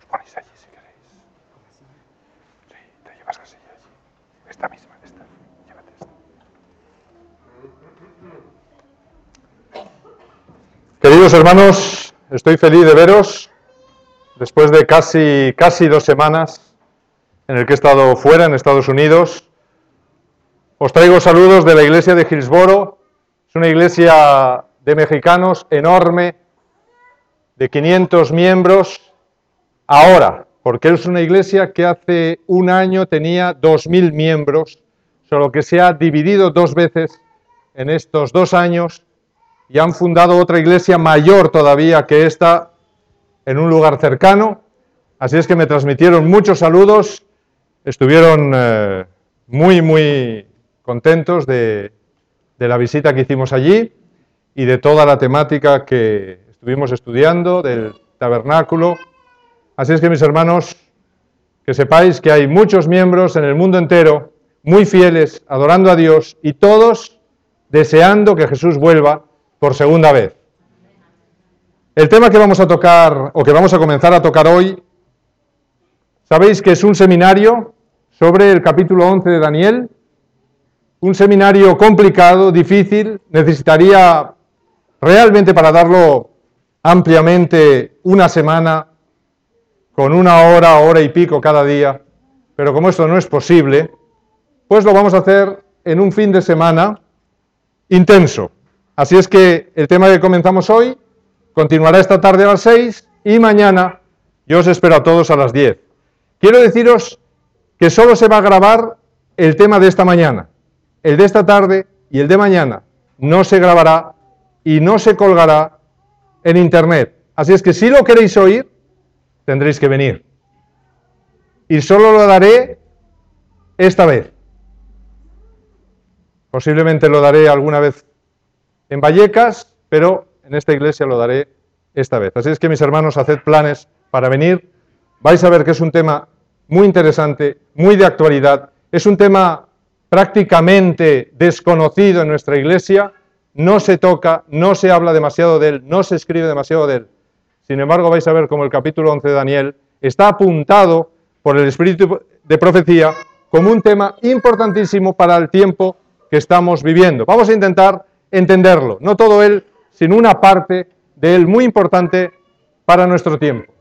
ponéis allí si queréis. Sí, te llevas la silla allí. Esta misma, esta. Llévate esta. Queridos hermanos, estoy feliz de veros después de casi 2 semanas en el que he estado fuera, en Estados Unidos. Os traigo saludos de la iglesia de Hillsboro. Es una iglesia de mexicanos enorme, de 500 miembros, ahora, porque es una iglesia que hace un año tenía 2.000 miembros, solo que se ha dividido 2 veces en estos 2 años y han fundado otra iglesia mayor todavía que esta en un lugar cercano. Así es que me transmitieron muchos saludos, estuvieron muy contentos de la visita que hicimos allí y de toda la temática que estuvimos estudiando, del tabernáculo. Así es que, mis hermanos, que sepáis que hay muchos miembros en el mundo entero, muy fieles, adorando a Dios, y todos deseando que Jesús vuelva por segunda vez. El tema que vamos a tocar, o que vamos a comenzar a tocar hoy, sabéis que es un seminario sobre el capítulo 11 de Daniel, un seminario complicado, difícil, necesitaría realmente para darlo ampliamente una semana, con 1 hora, hora y pico cada día, pero como esto no es posible, pues lo vamos a hacer en un fin de semana intenso. Así es que el tema que comenzamos hoy continuará esta tarde a las 6 y mañana yo os espero a todos a las 10. Quiero deciros que solo se va a grabar el tema de esta mañana. El de esta tarde y el de mañana no se grabará y no se colgará en internet. Así es que si lo queréis oír, tendréis que venir. Y solo lo daré esta vez. Posiblemente lo daré alguna vez en Vallecas, pero en esta iglesia lo daré esta vez. Así es que, mis hermanos, haced planes para venir. Vais a ver que es un tema muy interesante, muy de actualidad. Es un tema prácticamente desconocido en nuestra iglesia. No se toca, no se habla demasiado de él, no se escribe demasiado de él. Sin embargo, vais a ver cómo el capítulo 11 de Daniel está apuntado por el Espíritu de profecía como un tema importantísimo para el tiempo que estamos viviendo. Vamos a intentar entenderlo, no todo él, sino una parte de él muy importante para nuestro tiempo.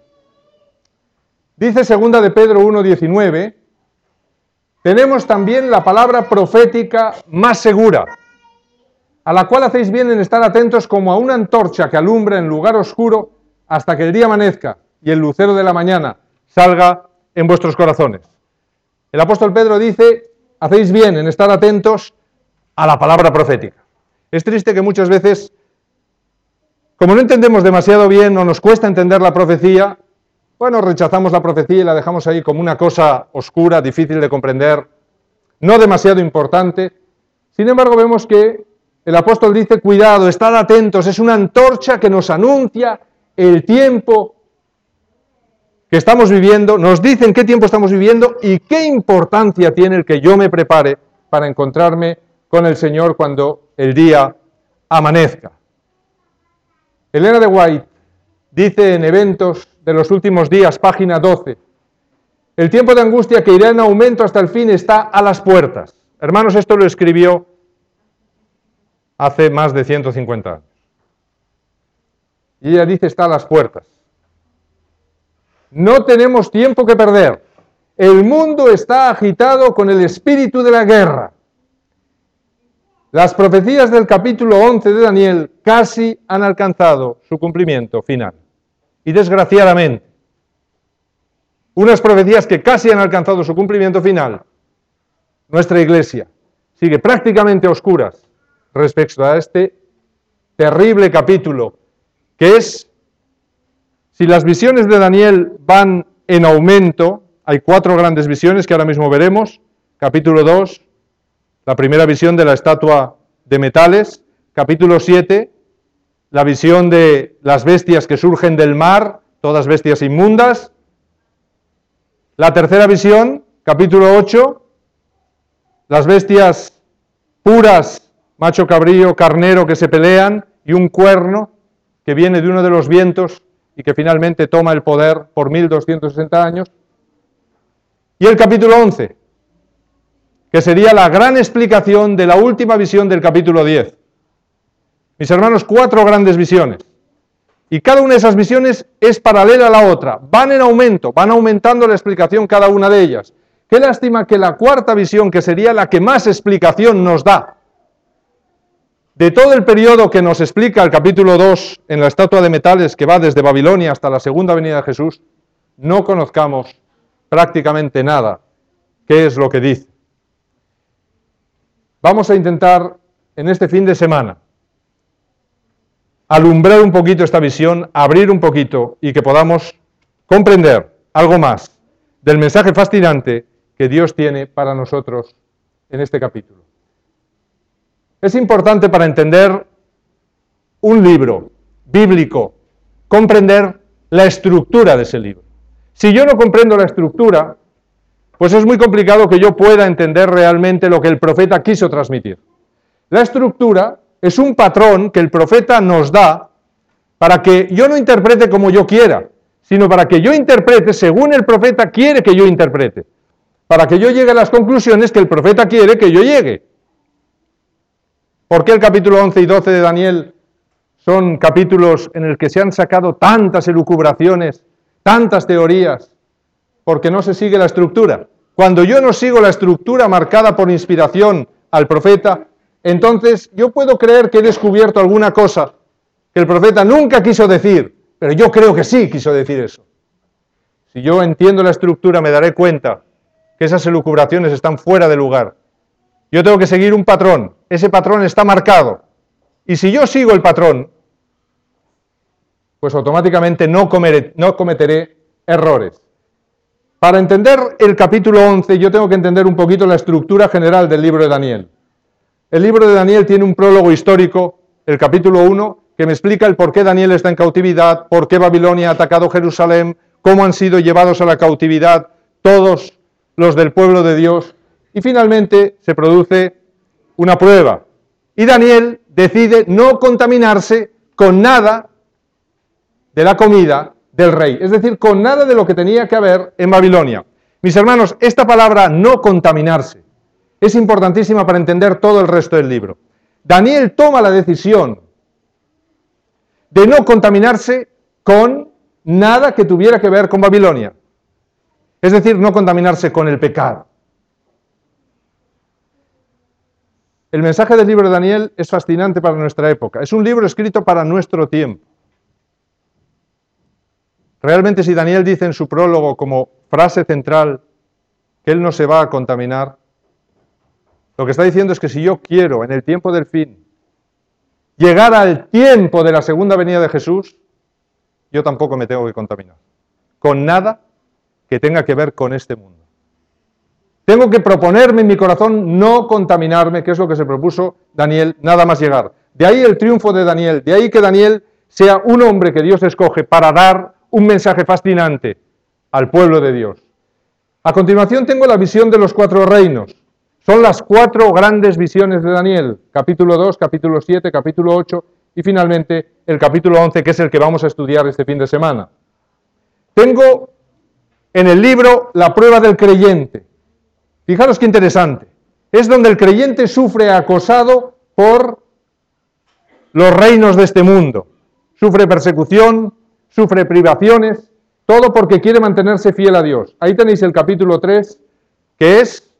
Dice 2 de Pedro 1:19, tenemos también la palabra profética más segura, a la cual hacéis bien en estar atentos como a una antorcha que alumbra en lugar oscuro hasta que el día amanezca y el lucero de la mañana salga en vuestros corazones. El apóstol Pedro dice, hacéis bien en estar atentos a la palabra profética. Es triste que muchas veces, como no entendemos demasiado bien o nos cuesta entender la profecía, bueno, rechazamos la profecía y la dejamos ahí como una cosa oscura, difícil de comprender, no demasiado importante. Sin embargo, vemos que el apóstol dice, cuidado, estad atentos, es una antorcha que nos anuncia el tiempo que estamos viviendo, nos dicen qué tiempo estamos viviendo y qué importancia tiene el que yo me prepare para encontrarme con el Señor cuando el día amanezca. Elena de White dice en Eventos de los últimos días, página 12, el tiempo de angustia que irá en aumento hasta el fin está a las puertas. Hermanos, esto lo escribió hace más de 150 años. Y ella dice, está a las puertas. No tenemos tiempo que perder. El mundo está agitado con el espíritu de la guerra. Las profecías del capítulo 11 de Daniel casi han alcanzado su cumplimiento final. Y desgraciadamente, unas profecías que casi han alcanzado su cumplimiento final, nuestra iglesia sigue prácticamente a oscuras respecto a este terrible capítulo, que es, si las visiones de Daniel van en aumento, hay 4 grandes visiones que ahora mismo veremos, capítulo 2, la primera visión de la estatua de metales, capítulo 7, la visión de las bestias que surgen del mar, todas bestias inmundas, la tercera visión, capítulo 8, las bestias puras, macho cabrío, carnero que se pelean, y un cuerno que viene de uno de los vientos y que finalmente toma el poder por 1260 años. Y el capítulo 11, que sería la gran explicación de la última visión del capítulo 10. Mis hermanos, 4 grandes visiones. Y cada una de esas visiones es paralela a la otra. Van en aumento, van aumentando la explicación cada una de ellas. Qué lástima que la cuarta visión, que sería la que más explicación nos da, de todo el periodo que nos explica el capítulo 2 en la estatua de metales que va desde Babilonia hasta la segunda venida de Jesús, no conozcamos prácticamente nada. ¿Qué es lo que dice? Vamos a intentar en este fin de semana alumbrar un poquito esta visión, abrir un poquito y que podamos comprender algo más del mensaje fascinante que Dios tiene para nosotros en este capítulo. Es importante para entender un libro bíblico comprender la estructura de ese libro. Si yo no comprendo la estructura, pues es muy complicado que yo pueda entender realmente lo que el profeta quiso transmitir. La estructura es un patrón que el profeta nos da para que yo no interprete como yo quiera, sino para que yo interprete según el profeta quiere que yo interprete, para que yo llegue a las conclusiones que el profeta quiere que yo llegue. ¿Por qué el capítulo 11 y 12 de Daniel son capítulos en el que se han sacado tantas elucubraciones, tantas teorías? Porque no se sigue la estructura. Cuando yo no sigo la estructura marcada por inspiración al profeta, entonces yo puedo creer que he descubierto alguna cosa que el profeta nunca quiso decir, pero yo creo que sí quiso decir eso. Si yo entiendo la estructura, me daré cuenta que esas elucubraciones están fuera de lugar. Yo tengo que seguir un patrón, ese patrón está marcado. Y si yo sigo el patrón, pues automáticamente no cometeré errores. Para entender el capítulo 11, yo tengo que entender un poquito la estructura general del libro de Daniel. El libro de Daniel tiene un prólogo histórico, el capítulo 1, que me explica el por qué Daniel está en cautividad, por qué Babilonia ha atacado Jerusalén, cómo han sido llevados a la cautividad todos los del pueblo de Dios, y finalmente se produce una prueba. Y Daniel decide no contaminarse con nada de la comida del rey, es decir, con nada de lo que tenía que haber en Babilonia. Mis hermanos, esta palabra no contaminarse es importantísima para entender todo el resto del libro. Daniel toma la decisión de no contaminarse con nada que tuviera que ver con Babilonia, es decir, no contaminarse con el pecado. El mensaje del libro de Daniel es fascinante para nuestra época. Es un libro escrito para nuestro tiempo. Realmente, si Daniel dice en su prólogo como frase central que él no se va a contaminar, lo que está diciendo es que si yo quiero, en el tiempo del fin, llegar al tiempo de la segunda venida de Jesús, yo tampoco me tengo que contaminar con nada que tenga que ver con este mundo. Tengo que proponerme en mi corazón no contaminarme, que es lo que se propuso Daniel, nada más llegar. De ahí el triunfo de Daniel, de ahí que Daniel sea un hombre que Dios escoge para dar un mensaje fascinante al pueblo de Dios. A continuación tengo la visión de los 4 reinos. Son las 4 grandes visiones de Daniel, capítulo 2, capítulo 7, capítulo 8 y finalmente el capítulo 11, que es el que vamos a estudiar este fin de semana. Tengo en el libro la prueba del creyente. Fijaros qué interesante. Es donde el creyente sufre acosado por los reinos de este mundo. Sufre persecución, sufre privaciones, todo porque quiere mantenerse fiel a Dios. Ahí tenéis el capítulo 3, que es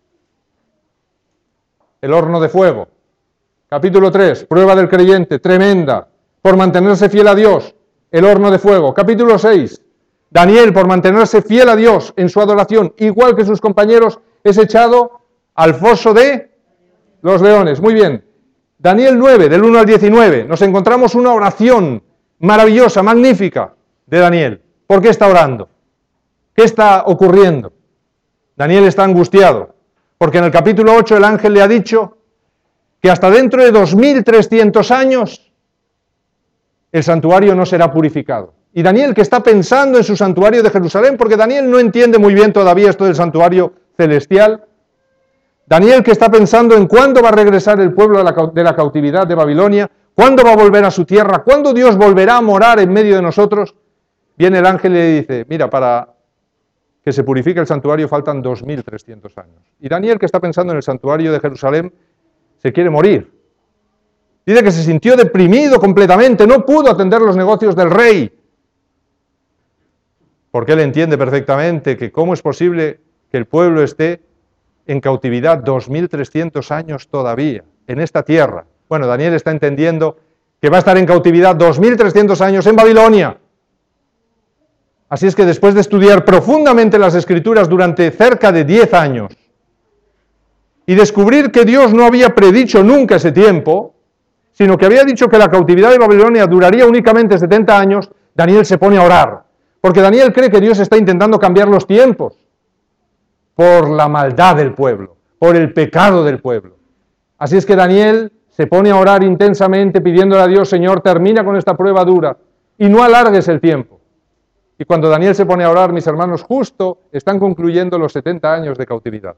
el horno de fuego. Capítulo 3, prueba del creyente, tremenda, por mantenerse fiel a Dios, el horno de fuego. Capítulo 6, Daniel, por mantenerse fiel a Dios en su adoración, igual que sus compañeros, es echado al foso de los leones. Muy bien. Daniel 9, del 1 al 19, nos encontramos una oración maravillosa, magnífica de Daniel. ¿Por qué está orando? ¿Qué está ocurriendo? Daniel está angustiado, porque en el capítulo 8 el ángel le ha dicho que hasta dentro de 2300 años el santuario no será purificado. Y Daniel, que está pensando en su santuario de Jerusalén, porque Daniel no entiende muy bien todavía esto del santuario celestial, Daniel, que está pensando en cuándo va a regresar el pueblo de la cautividad de Babilonia, cuándo va a volver a su tierra, cuándo Dios volverá a morar en medio de nosotros, viene el ángel y le dice, mira, para que se purifique el santuario faltan 2300 años. Y Daniel, que está pensando en el santuario de Jerusalén, se quiere morir. Dice que se sintió deprimido completamente, no pudo atender los negocios del rey. Porque él entiende perfectamente que cómo es posible que el pueblo esté en cautividad 2300 años todavía, en esta tierra. Bueno, Daniel está entendiendo que va a estar en cautividad 2300 años en Babilonia. Así es que después de estudiar profundamente las Escrituras durante cerca de 10 años y descubrir que Dios no había predicho nunca ese tiempo, sino que había dicho que la cautividad de Babilonia duraría únicamente 70 años, Daniel se pone a orar. Porque Daniel cree que Dios está intentando cambiar los tiempos por la maldad del pueblo, por el pecado del pueblo. Así es que Daniel se pone a orar intensamente pidiéndole a Dios, Señor, termina con esta prueba dura y no alargues el tiempo. Y cuando Daniel se pone a orar, mis hermanos, justo están concluyendo los 70 años de cautividad.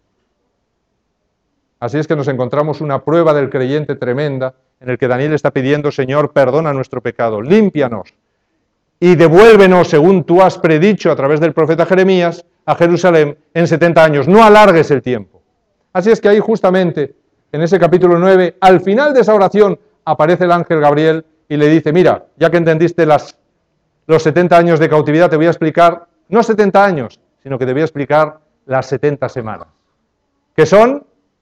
Así es que nos encontramos una prueba del creyente tremenda en el que Daniel está pidiendo, Señor, perdona nuestro pecado, límpianos y devuélvenos, según tú has predicho a través del profeta Jeremías, a Jerusalén en 70 años. No alargues el tiempo. Así es que ahí justamente, en ese capítulo 9, al final de esa oración, aparece el ángel Gabriel y le dice, mira, ya que entendiste los 70 años de cautividad, te voy a explicar, no 70 años, sino que te voy a explicar las 70 semanas, que son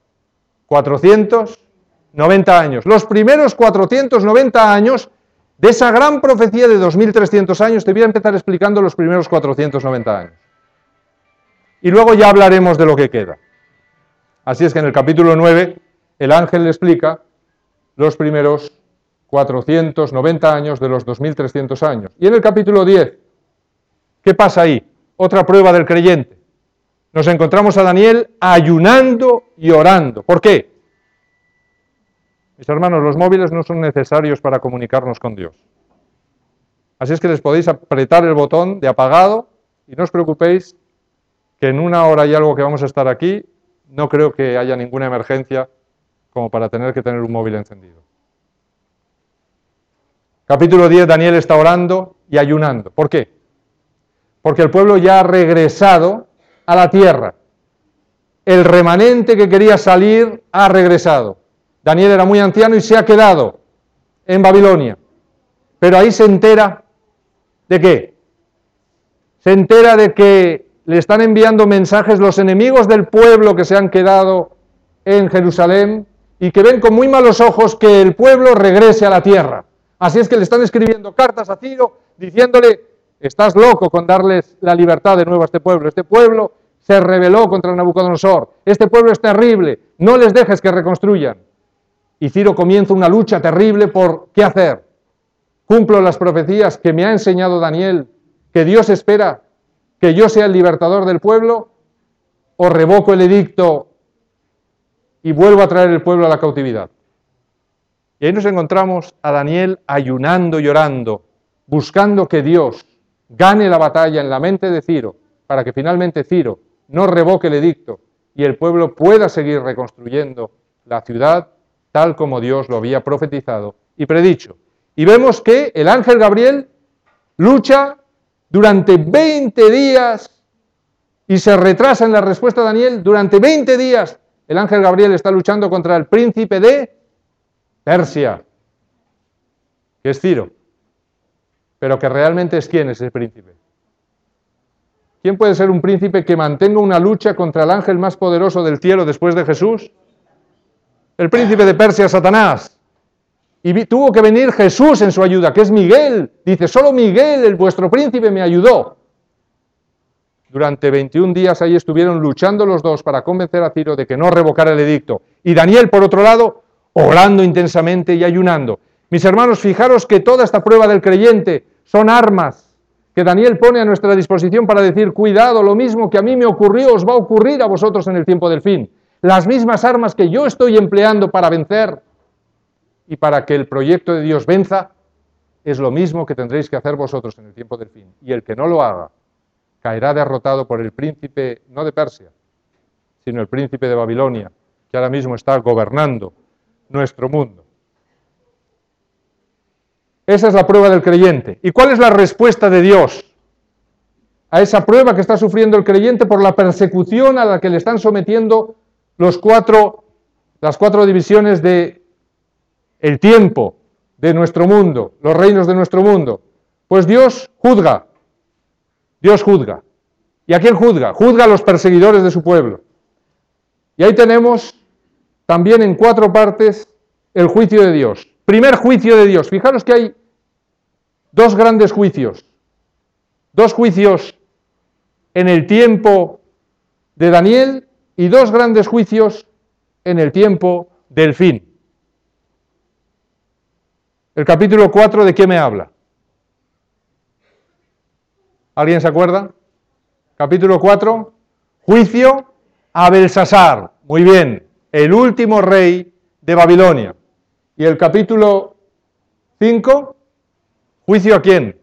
490 años. Los primeros 490 años de esa gran profecía de 2300 años, te voy a empezar explicando los primeros 490 años. Y luego ya hablaremos de lo que queda. Así es que en el capítulo 9, el ángel le explica los primeros 490 años de los 2300 años. Y en el capítulo 10, ¿qué pasa ahí? Otra prueba del creyente. Nos encontramos a Daniel ayunando y orando. ¿Por qué? Mis hermanos, los móviles no son necesarios para comunicarnos con Dios. Así es que les podéis apretar el botón de apagado y no os preocupéis que en una hora y algo que vamos a estar aquí, no creo que haya ninguna emergencia como para tener que tener un móvil encendido. Capítulo 10, Daniel está orando y ayunando. ¿Por qué? Porque el pueblo ya ha regresado a la tierra. El remanente que quería salir ha regresado. Daniel era muy anciano y se ha quedado en Babilonia. Pero ahí se entera ¿de qué? Se entera de que le están enviando mensajes los enemigos del pueblo que se han quedado en Jerusalén y que ven con muy malos ojos que el pueblo regrese a la tierra. Así es que le están escribiendo cartas a Ciro diciéndole, estás loco con darles la libertad de nuevo a este pueblo. Este pueblo se rebeló contra Nabucodonosor. Este pueblo es terrible. No les dejes que reconstruyan. Y Ciro comienza una lucha terrible por qué hacer. Cumplo las profecías que me ha enseñado Daniel, que Dios espera que yo sea el libertador del pueblo, o revoco el edicto y vuelvo a traer el pueblo a la cautividad. Y ahí nos encontramos a Daniel ayunando y orando, buscando que Dios gane la batalla en la mente de Ciro, para que finalmente Ciro no revoque el edicto y el pueblo pueda seguir reconstruyendo la ciudad tal como Dios lo había profetizado y predicho. Y vemos que el ángel Gabriel lucha durante 20 días y se retrasa en la respuesta a Daniel. Durante 20 días el ángel Gabriel está luchando contra el príncipe de Persia, que es Ciro. Pero que realmente es ¿quién es ese príncipe? ¿Quién puede ser un príncipe que mantenga una lucha contra el ángel más poderoso del cielo después de Jesús? El príncipe de Persia, Satanás. Y tuvo que venir Jesús en su ayuda, que es Miguel. Dice, solo Miguel, el vuestro príncipe, me ayudó. Durante 21 días ahí estuvieron luchando los dos para convencer a Ciro de que no revocara el edicto. Y Daniel, por otro lado, orando intensamente y ayunando. Mis hermanos, fijaros que toda esta prueba del creyente son armas que Daniel pone a nuestra disposición para decir, cuidado, lo mismo que a mí me ocurrió, os va a ocurrir a vosotros en el tiempo del fin. Las mismas armas que yo estoy empleando para vencer y para que el proyecto de Dios venza, es lo mismo que tendréis que hacer vosotros en el tiempo del fin. Y el que no lo haga, caerá derrotado por el príncipe, no de Persia, sino el príncipe de Babilonia, que ahora mismo está gobernando nuestro mundo. Esa es la prueba del creyente. ¿Y cuál es la respuesta de Dios a esa prueba que está sufriendo el creyente por la persecución a la que le están sometiendo las cuatro divisiones de el tiempo de nuestro mundo, los reinos de nuestro mundo? Pues Dios juzga. Dios juzga. ¿Y a quién juzga? Juzga a los perseguidores de su pueblo. Y ahí tenemos también en 4 partes el juicio de Dios. Primer juicio de Dios. Fijaros que hay 2 grandes juicios. 2 juicios en el tiempo de Daniel y 2 grandes juicios en el tiempo del fin. El capítulo 4, ¿de qué me habla? ¿Alguien se acuerda? Capítulo 4, juicio a Belsasar. Muy bien, el último rey de Babilonia. Y el capítulo 5, juicio a quién?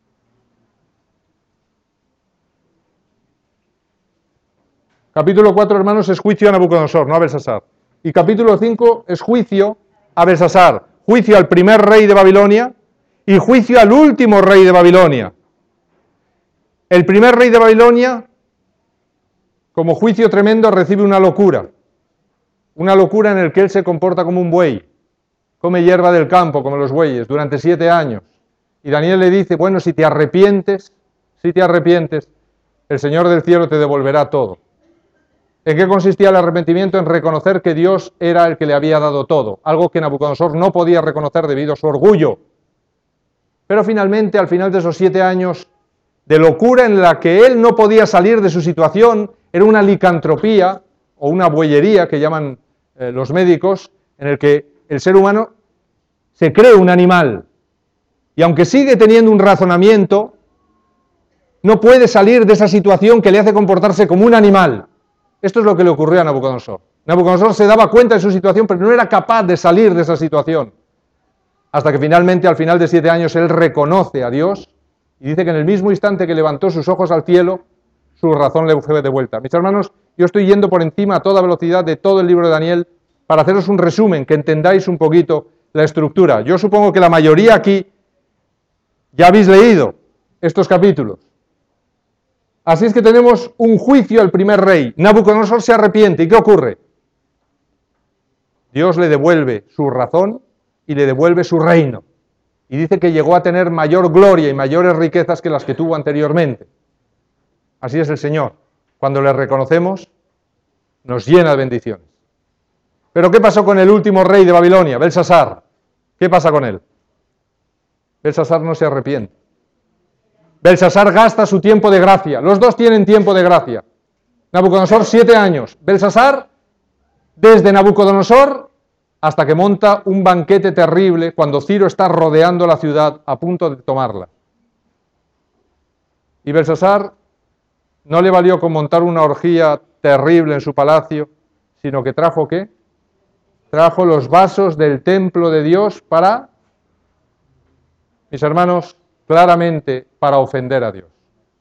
Capítulo 4, hermanos, es juicio a Nabucodonosor, no a Belsasar. Y capítulo 5 es juicio a Belsasar. Juicio al primer rey de Babilonia y juicio al último rey de Babilonia. El primer rey de Babilonia, como juicio tremendo, recibe una locura en la que él se comporta como un buey, come hierba del campo como los bueyes durante 7 años. Y Daniel le dice, bueno, si te arrepientes, el Señor del cielo te devolverá todo. ¿En qué consistía el arrepentimiento? En reconocer que Dios era el que le había dado todo, algo que Nabucodonosor no podía reconocer debido a su orgullo. Pero finalmente, al final de esos 7 años de locura en la que él no podía salir de su situación, era una licantropía o una bueyería que llaman los médicos, en el que el ser humano se cree un animal y aunque sigue teniendo un razonamiento, no puede salir de esa situación que le hace comportarse como un animal. Esto es lo que le ocurrió a Nabucodonosor. Nabucodonosor se daba cuenta de su situación, pero no era capaz de salir de esa situación. Hasta que finalmente, al final de 7 años, él reconoce a Dios y dice que en el mismo instante que levantó sus ojos al cielo, su razón le fue de vuelta. Mis hermanos, yo estoy yendo por encima a toda velocidad de todo el libro de Daniel para haceros un resumen, que entendáis un poquito la estructura. Yo supongo que la mayoría aquí ya habéis leído estos capítulos. Así es que tenemos un juicio al primer rey. Nabucodonosor se arrepiente. ¿Y qué ocurre? Dios le devuelve su razón y le devuelve su reino. Y dice que llegó a tener mayor gloria y mayores riquezas que las que tuvo anteriormente. Así es el Señor. Cuando le reconocemos, nos llena de bendiciones. Pero ¿qué pasó con el último rey de Babilonia, Belsasar? ¿Qué pasa con él? Belsasar no se arrepiente. Belsasar gasta su tiempo de gracia. Los dos tienen tiempo de gracia. Nabucodonosor 7 años. Belsasar, desde Nabucodonosor hasta que monta un banquete terrible cuando Ciro está rodeando la ciudad a punto de tomarla. Y Belsasar no le valió con montar una orgía terrible en su palacio, sino que trajo ¿qué? Trajo los vasos del templo de Dios para, mis hermanos, claramente para ofender a Dios.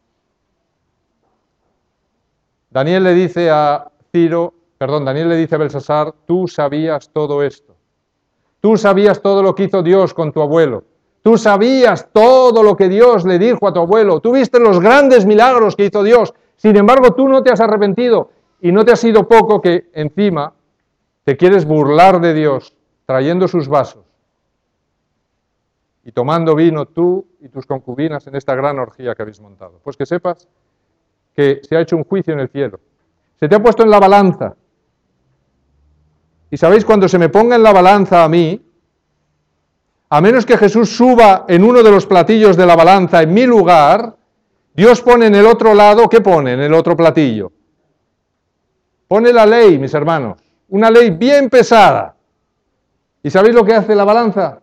Daniel le dice a Belsasar, tú sabías todo esto. Tú sabías todo lo que hizo Dios con tu abuelo. Tú sabías todo lo que Dios le dijo a tu abuelo. Tú viste los grandes milagros que hizo Dios. Sin embargo, tú no te has arrepentido. Y no te ha sido poco que encima te quieres burlar de Dios trayendo sus vasos y tomando vino tú y tus concubinas en esta gran orgía que habéis montado. Pues que sepas que se ha hecho un juicio en el cielo. Se te ha puesto en la balanza. Y sabéis, cuando se me ponga en la balanza a mí, a menos que Jesús suba en uno de los platillos de la balanza en mi lugar, Dios pone en el otro lado, ¿qué pone en el otro platillo? Pone la ley, mis hermanos, una ley bien pesada. ¿Y sabéis lo que hace la balanza?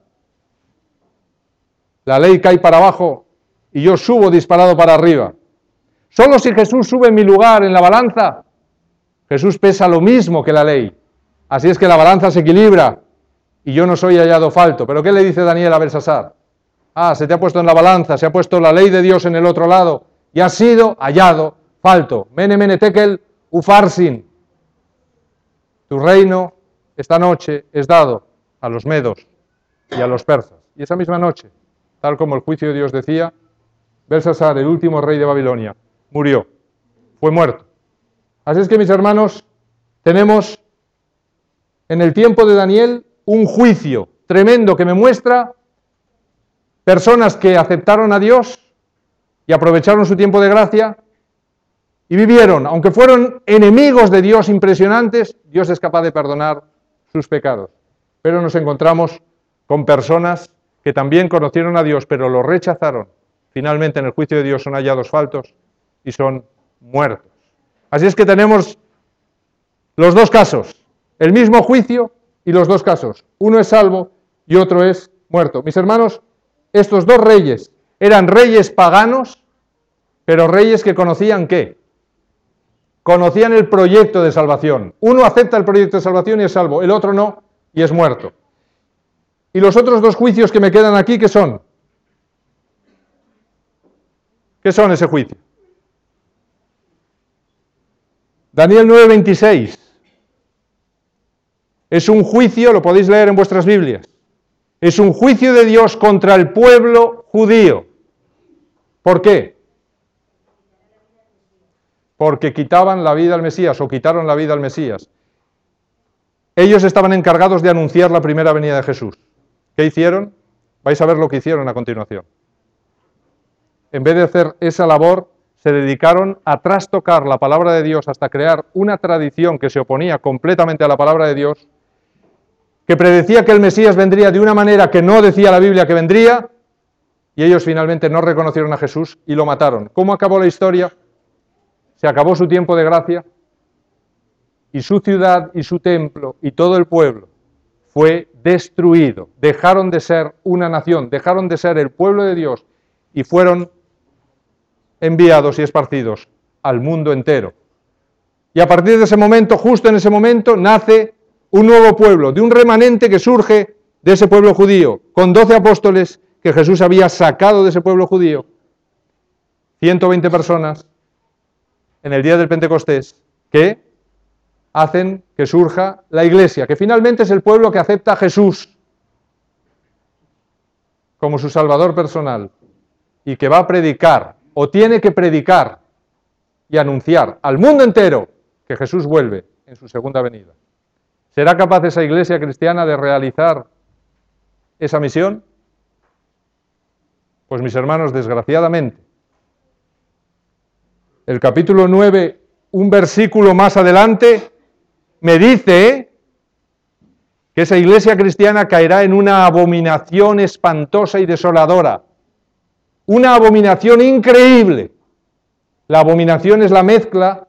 La ley cae para abajo y yo subo disparado para arriba. Solo si Jesús sube en mi lugar en la balanza, Jesús pesa lo mismo que la ley. Así es que la balanza se equilibra y yo no soy hallado falto. ¿Pero qué le dice Daniel a Belsasar? Se te ha puesto en la balanza, se ha puesto la ley de Dios en el otro lado y has sido hallado falto. Mene, mene, tekel, ufarsin. Tu reino esta noche es dado a los medos y a los persas. Y esa misma noche tal como el juicio de Dios decía, Belsasar, el último rey de Babilonia, murió, fue muerto. Así es que, mis hermanos, tenemos en el tiempo de Daniel un juicio tremendo que me muestra personas que aceptaron a Dios y aprovecharon su tiempo de gracia y vivieron, aunque fueron enemigos de Dios impresionantes, Dios es capaz de perdonar sus pecados. Pero nos encontramos con personas que también conocieron a Dios, pero lo rechazaron. Finalmente, en el juicio de Dios son hallados faltos y son muertos. Así es que tenemos los dos casos, el mismo juicio y los dos casos. Uno es salvo y otro es muerto. Mis hermanos, estos dos reyes eran reyes paganos, pero reyes que conocían ¿qué? Conocían el proyecto de salvación. Uno acepta el proyecto de salvación y es salvo, el otro no y es muerto. Y los otros dos juicios que me quedan aquí, ¿qué son? ¿Qué son ese juicio? Daniel 9:26. Es un juicio, lo podéis leer en vuestras Biblias. Es un juicio de Dios contra el pueblo judío. ¿Por qué? Porque quitaban la vida al Mesías o quitaron la vida al Mesías. Ellos estaban encargados de anunciar la primera venida de Jesús. ¿Qué hicieron? Vais a ver lo que hicieron a continuación. En vez de hacer esa labor, se dedicaron a trastocar la palabra de Dios hasta crear una tradición que se oponía completamente a la palabra de Dios, que predecía que el Mesías vendría de una manera que no decía la Biblia que vendría, y ellos finalmente no reconocieron a Jesús y lo mataron. ¿Cómo acabó la historia? Se acabó su tiempo de gracia y su ciudad y su templo y todo el pueblo fue destruido. Dejaron de ser una nación, dejaron de ser el pueblo de Dios y fueron enviados y esparcidos al mundo entero. Y a partir de ese momento, justo en ese momento, nace un nuevo pueblo, de un remanente que surge de ese pueblo judío, con 12 apóstoles que Jesús había sacado de ese pueblo judío, 120 personas, en el día del Pentecostés, que hacen que surja la iglesia, que finalmente es el pueblo que acepta a Jesús como su Salvador personal y que va a predicar, o tiene que predicar y anunciar al mundo entero que Jesús vuelve en su segunda venida. ¿Será capaz esa iglesia cristiana de realizar esa misión? Pues mis hermanos, desgraciadamente, el capítulo 9, un versículo más adelante, me dice que esa iglesia cristiana caerá en una abominación espantosa y desoladora. Una abominación increíble. La abominación es la mezcla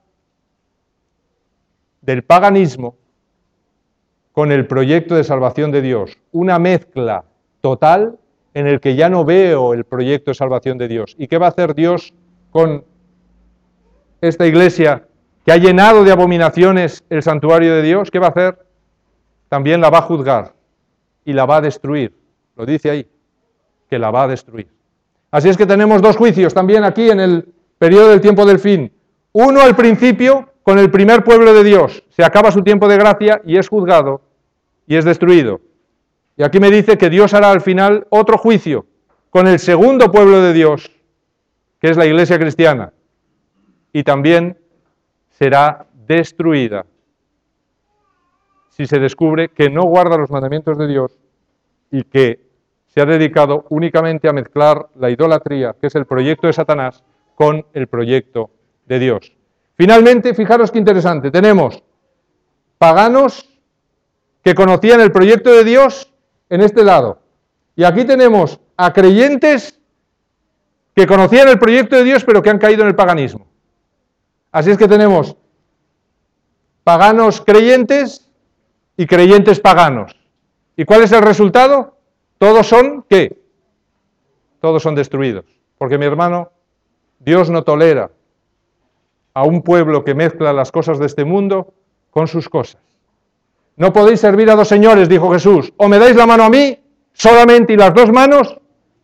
del paganismo con el proyecto de salvación de Dios. Una mezcla total en el que ya no veo el proyecto de salvación de Dios. ¿Y qué va a hacer Dios con esta iglesia que ha llenado de abominaciones el santuario de Dios? ¿Qué va a hacer? También la va a juzgar y la va a destruir. Lo dice ahí, que la va a destruir. Así es que tenemos dos juicios también aquí en el periodo del tiempo del fin. Uno al principio, con el primer pueblo de Dios. Se acaba su tiempo de gracia y es juzgado y es destruido. Y aquí me dice que Dios hará al final otro juicio con el segundo pueblo de Dios, que es la iglesia cristiana. Y también será destruida si se descubre que no guarda los mandamientos de Dios y que se ha dedicado únicamente a mezclar la idolatría, que es el proyecto de Satanás, con el proyecto de Dios. Finalmente, fijaros qué interesante, tenemos paganos que conocían el proyecto de Dios en este lado, y aquí tenemos a creyentes que conocían el proyecto de Dios pero que han caído en el paganismo. Así es que tenemos paganos creyentes y creyentes paganos. ¿Y cuál es el resultado? Todos son, ¿qué? Todos son destruidos. Porque, mi hermano, Dios no tolera a un pueblo que mezcla las cosas de este mundo con sus cosas. No podéis servir a dos señores, dijo Jesús. O me dais la mano a mí, solamente y las dos manos,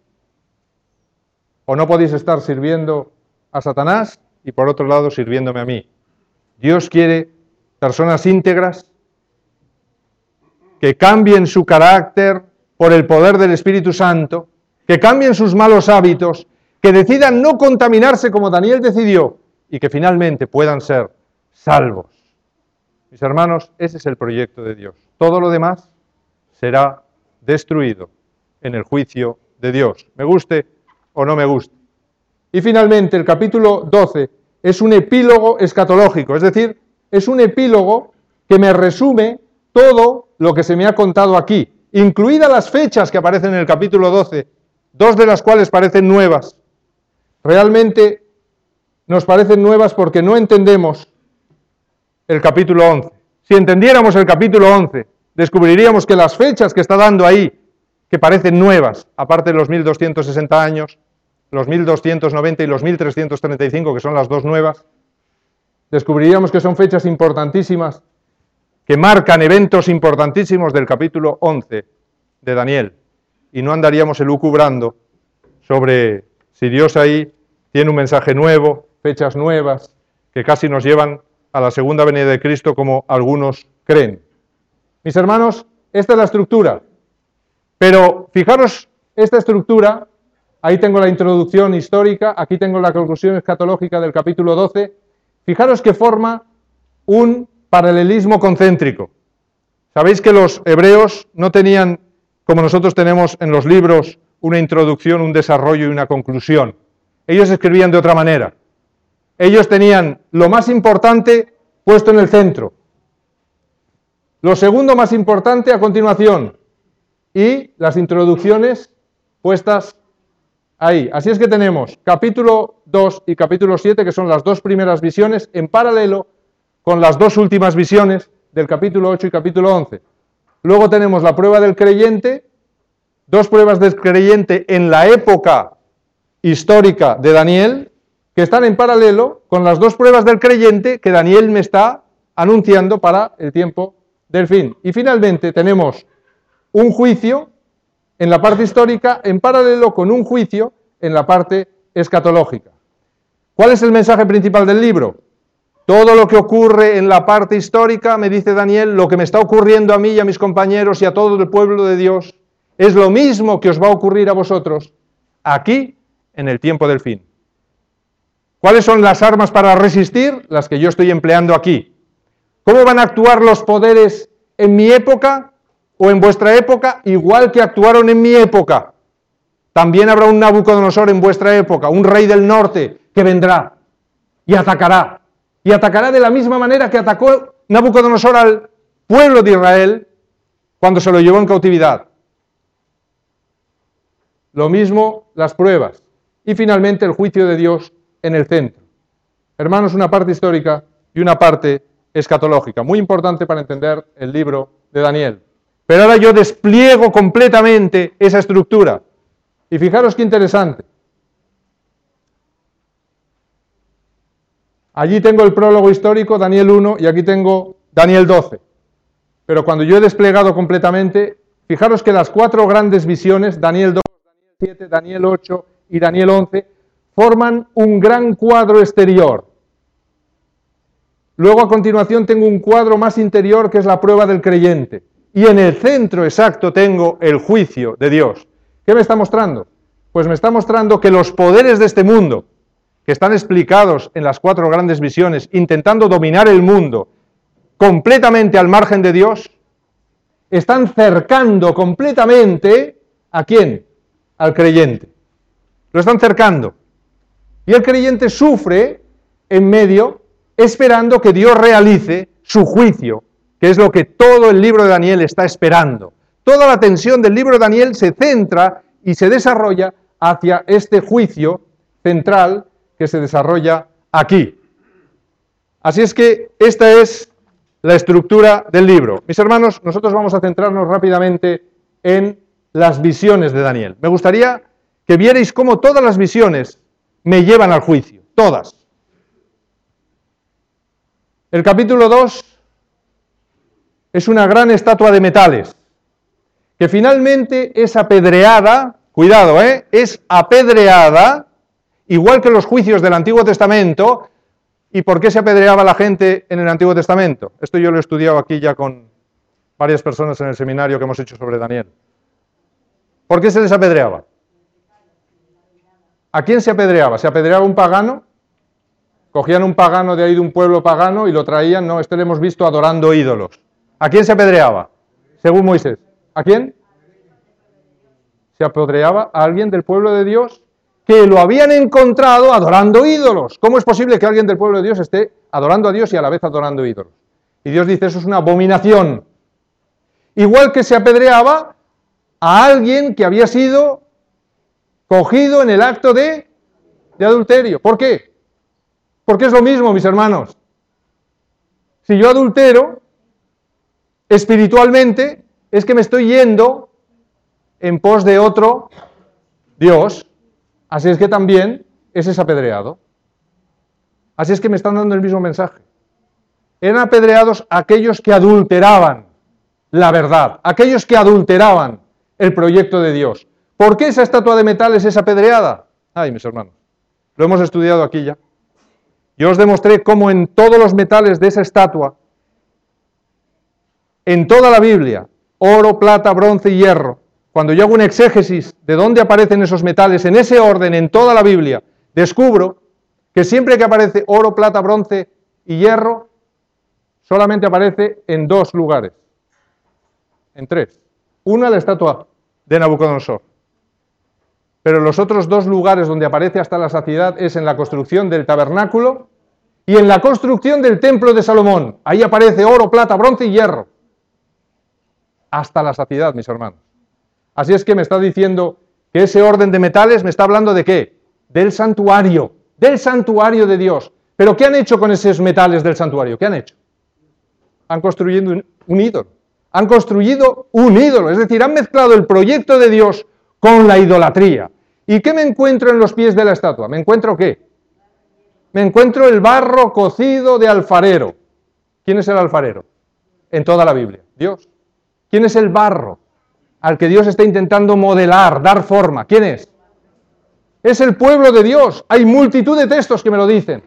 o no podéis estar sirviendo a Satanás y por otro lado sirviéndome a mí. Dios quiere personas íntegras que cambien su carácter por el poder del Espíritu Santo, que cambien sus malos hábitos, que decidan no contaminarse como Daniel decidió y que finalmente puedan ser salvos. Mis hermanos, ese es el proyecto de Dios. Todo lo demás será destruido en el juicio de Dios, me guste o no me guste. Y finalmente, el capítulo 12 es un epílogo escatológico, es decir, es un epílogo que me resume todo lo que se me ha contado aquí, incluidas las fechas que aparecen en el capítulo 12, dos de las cuales parecen nuevas. Realmente nos parecen nuevas porque no entendemos el capítulo 11. Si entendiéramos el capítulo 11, descubriríamos que las fechas que está dando ahí, que parecen nuevas, aparte de los 1260 años, los 1290 y los 1335, que son las dos nuevas, descubriríamos que son fechas importantísimas, que marcan eventos importantísimos del capítulo 11 de Daniel, y no andaríamos elucubrando sobre si Dios ahí tiene un mensaje nuevo, fechas nuevas, que casi nos llevan a la segunda venida de Cristo como algunos creen. Mis hermanos, esta es la estructura, pero fijaros esta estructura, ahí tengo la introducción histórica, aquí tengo la conclusión escatológica del capítulo 12, fijaros que forma un paralelismo concéntrico. Sabéis que los hebreos no tenían, como nosotros tenemos en los libros, una introducción, un desarrollo y una conclusión. Ellos escribían de otra manera. Ellos tenían lo más importante puesto en el centro, lo segundo más importante a continuación y las introducciones puestas ahí. Así es que tenemos capítulo 2 y capítulo 7, que son las dos primeras visiones, en paralelo con las dos últimas visiones del capítulo 8 y capítulo 11. Luego tenemos la prueba del creyente, dos pruebas del creyente en la época histórica de Daniel, que están en paralelo con las dos pruebas del creyente que Daniel me está anunciando para el tiempo del fin. Y finalmente tenemos un juicio en la parte histórica en paralelo con un juicio en la parte escatológica. ¿Cuál es el mensaje principal del libro? Todo lo que ocurre en la parte histórica, me dice Daniel, lo que me está ocurriendo a mí y a mis compañeros y a todo el pueblo de Dios, es lo mismo que os va a ocurrir a vosotros aquí en el tiempo del fin. ¿Cuáles son las armas para resistir? Las que yo estoy empleando aquí. ¿Cómo van a actuar los poderes en mi época o en vuestra época? Igual que actuaron en mi época. También habrá un Nabucodonosor en vuestra época, un rey del norte que vendrá y atacará. Y atacará de la misma manera que atacó Nabucodonosor al pueblo de Israel cuando se lo llevó en cautividad. Lo mismo las pruebas. Y finalmente el juicio de Dios en el centro. Hermanos, una parte histórica y una parte escatológica. Muy importante para entender el libro de Daniel. Pero ahora yo despliego completamente esa estructura. Y fijaros qué interesante. Allí tengo el prólogo histórico, Daniel 1, y aquí tengo Daniel 12. Pero cuando yo he desplegado completamente, fijaros que las cuatro grandes visiones, Daniel 2, Daniel 7, Daniel 8 y Daniel 11, forman un gran cuadro exterior. Luego a continuación tengo un cuadro más interior que es la prueba del creyente. Y en el centro exacto tengo el juicio de Dios. ¿Qué me está mostrando? Pues me está mostrando que los poderes de este mundo, que están explicados en las cuatro grandes visiones, intentando dominar el mundo completamente al margen de Dios, están cercando completamente ¿a quién? Al creyente. Lo están cercando. Y el creyente sufre en medio, esperando que Dios realice su juicio, que es lo que todo el libro de Daniel está esperando. Toda la atención del libro de Daniel se centra y se desarrolla hacia este juicio central que se desarrolla aquí. Así es que esta es la estructura del libro. Mis hermanos, nosotros vamos a centrarnos rápidamente en las visiones de Daniel. Me gustaría que vierais cómo todas las visiones me llevan al juicio, todas. El capítulo 2 es una gran estatua de metales, que finalmente es apedreada, cuidado, es apedreada, igual que los juicios del Antiguo Testamento. ¿Y por qué se apedreaba la gente en el Antiguo Testamento? Esto yo lo he estudiado aquí ya con varias personas en el seminario que hemos hecho sobre Daniel. ¿Por qué se les apedreaba? ¿A quién se apedreaba? ¿Se apedreaba un pagano? Cogían un pagano de ahí de un pueblo pagano y lo traían, no, este lo hemos visto adorando ídolos. ¿A quién se apedreaba? Según Moisés. ¿A quién? Se apedreaba a alguien del pueblo de Dios que lo habían encontrado adorando ídolos. ¿Cómo es posible que alguien del pueblo de Dios esté adorando a Dios y a la vez adorando ídolos? Y Dios dice, eso es una abominación. Igual que se apedreaba a alguien que había sido cogido en el acto de adulterio. ¿Por qué? Porque es lo mismo, mis hermanos. Si yo adultero, espiritualmente, es que me estoy yendo en pos de otro Dios. Así es que también ese es apedreado. Así es que me están dando el mismo mensaje. Eran apedreados aquellos que adulteraban la verdad, aquellos que adulteraban el proyecto de Dios. ¿Por qué esa estatua de metal es apedreada? Ay, mis hermanos, lo hemos estudiado aquí ya. Yo os demostré cómo en todos los metales de esa estatua, en toda la Biblia, oro, plata, bronce y hierro, cuando yo hago un exégesis de dónde aparecen esos metales, en ese orden, en toda la Biblia, descubro que siempre que aparece oro, plata, bronce y hierro, solamente aparece en dos lugares. En tres. Una, la estatua de Nabucodonosor. Pero los otros dos lugares donde aparece hasta la saciedad es en la construcción del tabernáculo y en la construcción del templo de Salomón. Ahí aparece oro, plata, bronce y hierro. Hasta la saciedad, mis hermanos. Así es que me está diciendo que ese orden de metales me está hablando de ¿qué? Del santuario de Dios. ¿Pero qué han hecho con esos metales del santuario? ¿Qué han hecho? Han construido un ídolo. Han construido un ídolo, es decir, han mezclado el proyecto de Dios con la idolatría. ¿Y qué me encuentro en los pies de la estatua? ¿Me encuentro qué? Me encuentro el barro cocido de alfarero. ¿Quién es el alfarero? En toda la Biblia, Dios. ¿Quién es el barro al que Dios está intentando modelar, dar forma? ¿Quién es? Es el pueblo de Dios. Hay multitud de textos que me lo dicen.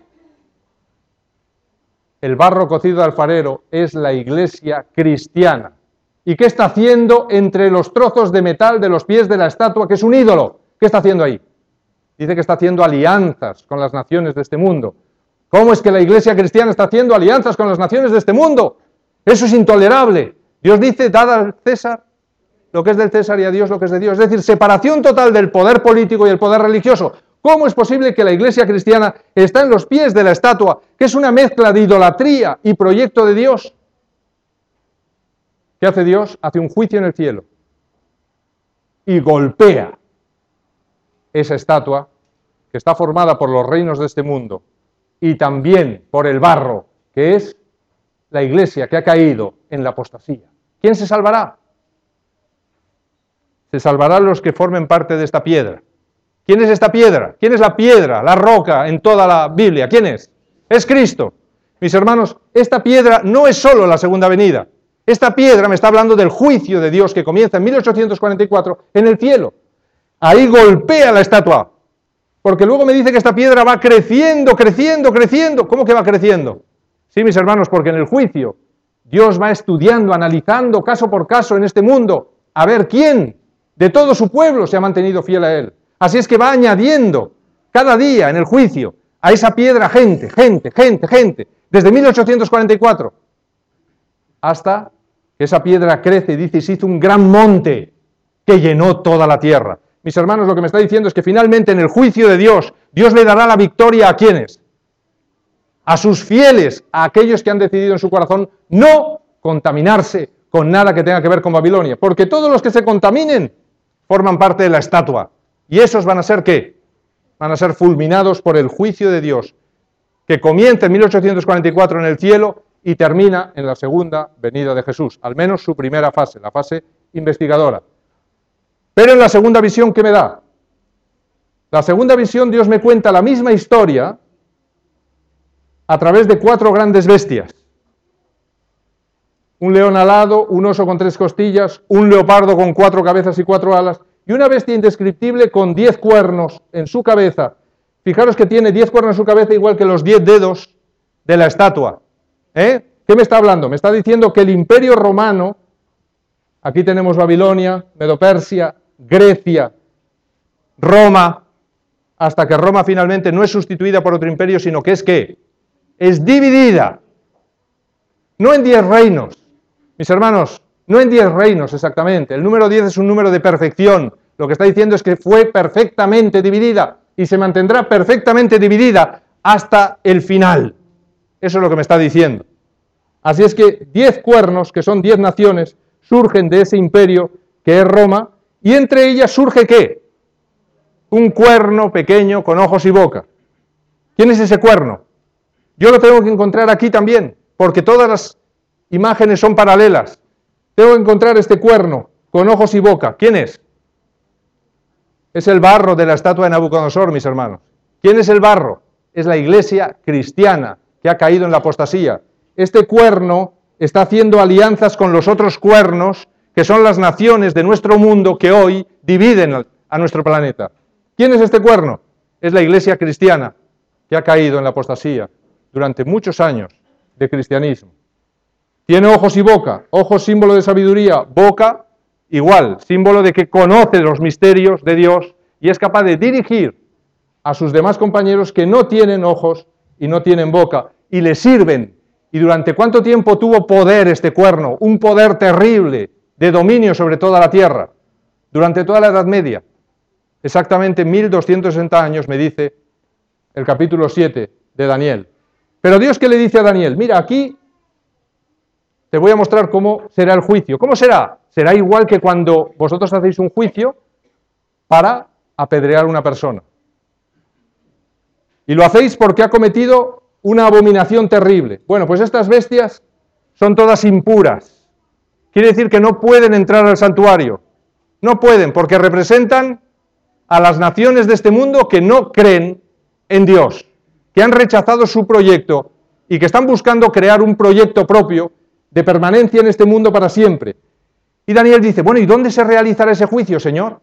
El barro cocido de alfarero es la iglesia cristiana. ¿Y qué está haciendo entre los trozos de metal de los pies de la estatua, que es un ídolo? ¿Qué está haciendo ahí? Dice que está haciendo alianzas con las naciones de este mundo. ¿Cómo es que la iglesia cristiana está haciendo alianzas con las naciones de este mundo? Eso es intolerable. Dios dice, dad al César lo que es del César y a Dios lo que es de Dios. Es decir, separación total del poder político y el poder religioso. ¿Cómo es posible que la iglesia cristiana está en los pies de la estatua, que es una mezcla de idolatría y proyecto de Dios? ¿Qué hace Dios? Hace un juicio en el cielo y golpea esa estatua que está formada por los reinos de este mundo y también por el barro, que es la iglesia que ha caído en la apostasía. ¿Quién se salvará? Se salvarán los que formen parte de esta piedra. ¿Quién es esta piedra? ¿Quién es la piedra, la roca en toda la Biblia? ¿Quién es? Es Cristo. Mis hermanos, esta piedra no es solo la segunda venida. Esta piedra me está hablando del juicio de Dios que comienza en 1844 en el cielo. Ahí golpea la estatua. Porque luego me dice que esta piedra va creciendo, creciendo, creciendo. ¿Cómo que va creciendo? Sí, mis hermanos, porque en el juicio Dios va estudiando, analizando caso por caso en este mundo a ver quién de todo su pueblo se ha mantenido fiel a Él. Así es que va añadiendo cada día en el juicio a esa piedra gente, desde 1844 hasta que esa piedra crece y dice, y se hizo un gran monte que llenó toda la tierra. Mis hermanos, lo que me está diciendo es que finalmente en el juicio de Dios, Dios le dará la victoria ¿a quiénes? A sus fieles, a aquellos que han decidido en su corazón no contaminarse con nada que tenga que ver con Babilonia, porque todos los que se contaminen forman parte de la estatua. ¿Y esos van a ser qué? Van a ser fulminados por el juicio de Dios, que comienza en 1844 en el cielo y termina en la segunda venida de Jesús, al menos su primera fase, la fase investigadora. Pero en la segunda visión, ¿qué me da? La segunda visión, Dios me cuenta la misma historia a través de 4 grandes bestias. Un león alado, un oso con 3 costillas, un leopardo con 4 cabezas y 4 alas, y una bestia indescriptible con 10 cuernos en su cabeza. Fijaros que tiene 10 cuernos en su cabeza igual que los 10 dedos de la estatua. ¿Qué me está hablando? Me está diciendo que el imperio romano, aquí tenemos Babilonia, Medo-Persia, Grecia, Roma, hasta que Roma finalmente no es sustituida por otro imperio, sino que es ¿qué? Es dividida. No en 10 reinos, mis hermanos, no en 10 reinos exactamente. El número 10 es un número de perfección. Lo que está diciendo es que fue perfectamente dividida y se mantendrá perfectamente dividida hasta el final. Eso es lo que me está diciendo. Así es que 10 cuernos, que son 10 naciones, surgen de ese imperio que es Roma, y entre ellas surge ¿qué? Un cuerno pequeño con ojos y boca. ¿Quién es ese cuerno? Yo lo tengo que encontrar aquí también, porque todas las imágenes son paralelas. Tengo que encontrar este cuerno con ojos y boca. ¿Quién es? Es el barro de la estatua de Nabucodonosor, mis hermanos. ¿Quién es el barro? Es la iglesia cristiana que ha caído en la apostasía. Este cuerno está haciendo alianzas con los otros cuernos, que son las naciones de nuestro mundo que hoy dividen a nuestro planeta. ¿Quién es este cuerno? Es la iglesia cristiana que ha caído en la apostasía durante muchos años de cristianismo. Tiene ojos y boca. Ojos, símbolo de sabiduría. Boca, igual, símbolo de que conoce los misterios de Dios y es capaz de dirigir a sus demás compañeros que no tienen ojos y no tienen boca y le sirven. ¿Y durante cuánto tiempo tuvo poder este cuerno? Un poder terrible de dominio sobre toda la tierra. Durante toda la Edad Media. Exactamente 1260 años, me dice el capítulo 7 de Daniel. Pero Dios, ¿qué le dice a Daniel? Mira, aquí te voy a mostrar cómo será el juicio. ¿Cómo será? Será igual que cuando vosotros hacéis un juicio para apedrear a una persona. Y lo hacéis porque ha cometido una abominación terrible. Bueno, pues estas bestias son todas impuras. Quiere decir que no pueden entrar al santuario. No pueden, porque representan a las naciones de este mundo que no creen en Dios, que han rechazado su proyecto y que están buscando crear un proyecto propio de permanencia en este mundo para siempre. Y Daniel dice, bueno, ¿y dónde se realizará ese juicio, Señor?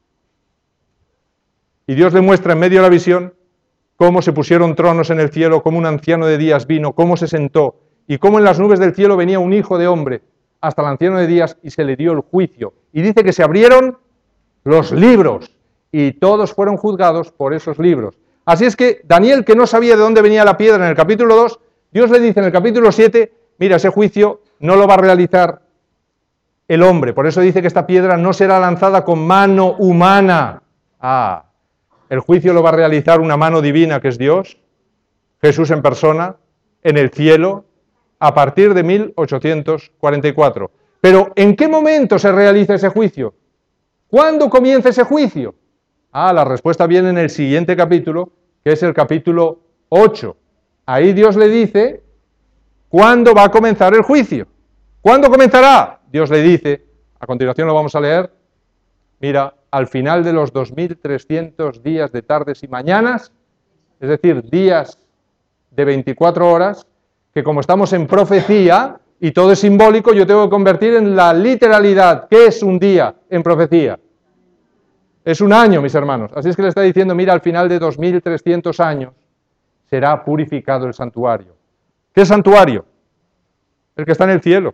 Y Dios le muestra en medio de la visión cómo se pusieron tronos en el cielo, cómo un anciano de días vino, cómo se sentó, y cómo en las nubes del cielo venía un hijo de hombre hasta el anciano de días y se le dio el juicio. Y dice que se abrieron los libros y todos fueron juzgados por esos libros. Así es que Daniel, que no sabía de dónde venía la piedra en el capítulo 2, Dios le dice en el capítulo 7, mira, ese juicio no lo va a realizar el hombre. Por eso dice que esta piedra no será lanzada con mano humana. El juicio lo va a realizar una mano divina que es Dios, Jesús en persona, en el cielo, a partir de 1844. Pero ¿en qué momento se realiza ese juicio? ¿Cuándo comienza ese juicio? La respuesta viene en el siguiente capítulo, que es el capítulo 8. Ahí Dios le dice cuándo va a comenzar el juicio. ¿Cuándo comenzará? Dios le dice, a continuación lo vamos a leer, mira, al final de los 2300 días de tardes y mañanas, es decir, días de 24 horas, que como estamos en profecía y todo es simbólico, yo tengo que convertir en la literalidad. ¿Qué es un día en profecía? Es un año, mis hermanos. Así es que le está diciendo, mira, al final de 2300 años será purificado el santuario. ¿Qué santuario? El que está en el cielo.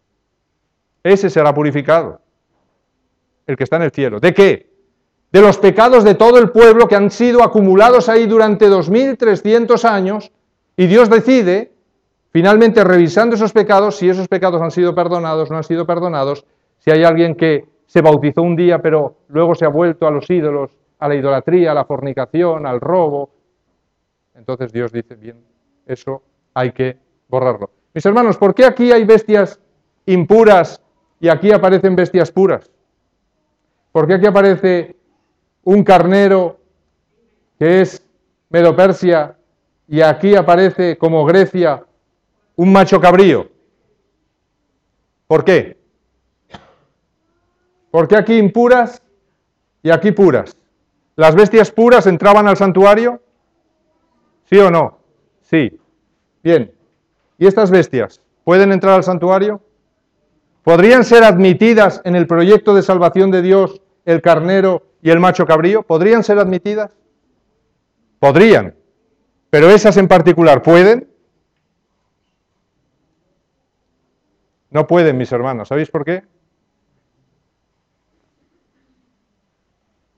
Ese será purificado. El que está en el cielo. ¿De qué? De los pecados de todo el pueblo que han sido acumulados ahí durante 2300 años y Dios decide, finalmente revisando esos pecados, si esos pecados han sido perdonados, no han sido perdonados, si hay alguien que se bautizó un día pero luego se ha vuelto a los ídolos, a la idolatría, a la fornicación, al robo, entonces Dios dice, bien, eso hay que borrarlo. Mis hermanos, ¿por qué aquí hay bestias impuras y aquí aparecen bestias puras? ¿Por qué aquí aparece un carnero que es Medo-Persia y aquí aparece como Grecia un macho cabrío? ¿Por qué? ¿Por qué aquí impuras y aquí puras? ¿Las bestias puras entraban al santuario? ¿Sí o no? Sí. Bien. ¿Y estas bestias pueden entrar al santuario? ¿Podrían ser admitidas en el proyecto de salvación de Dios el carnero y el macho cabrío? ¿Podrían ser admitidas? Podrían. Pero esas en particular, ¿pueden? No pueden, mis hermanos. ¿Sabéis por qué?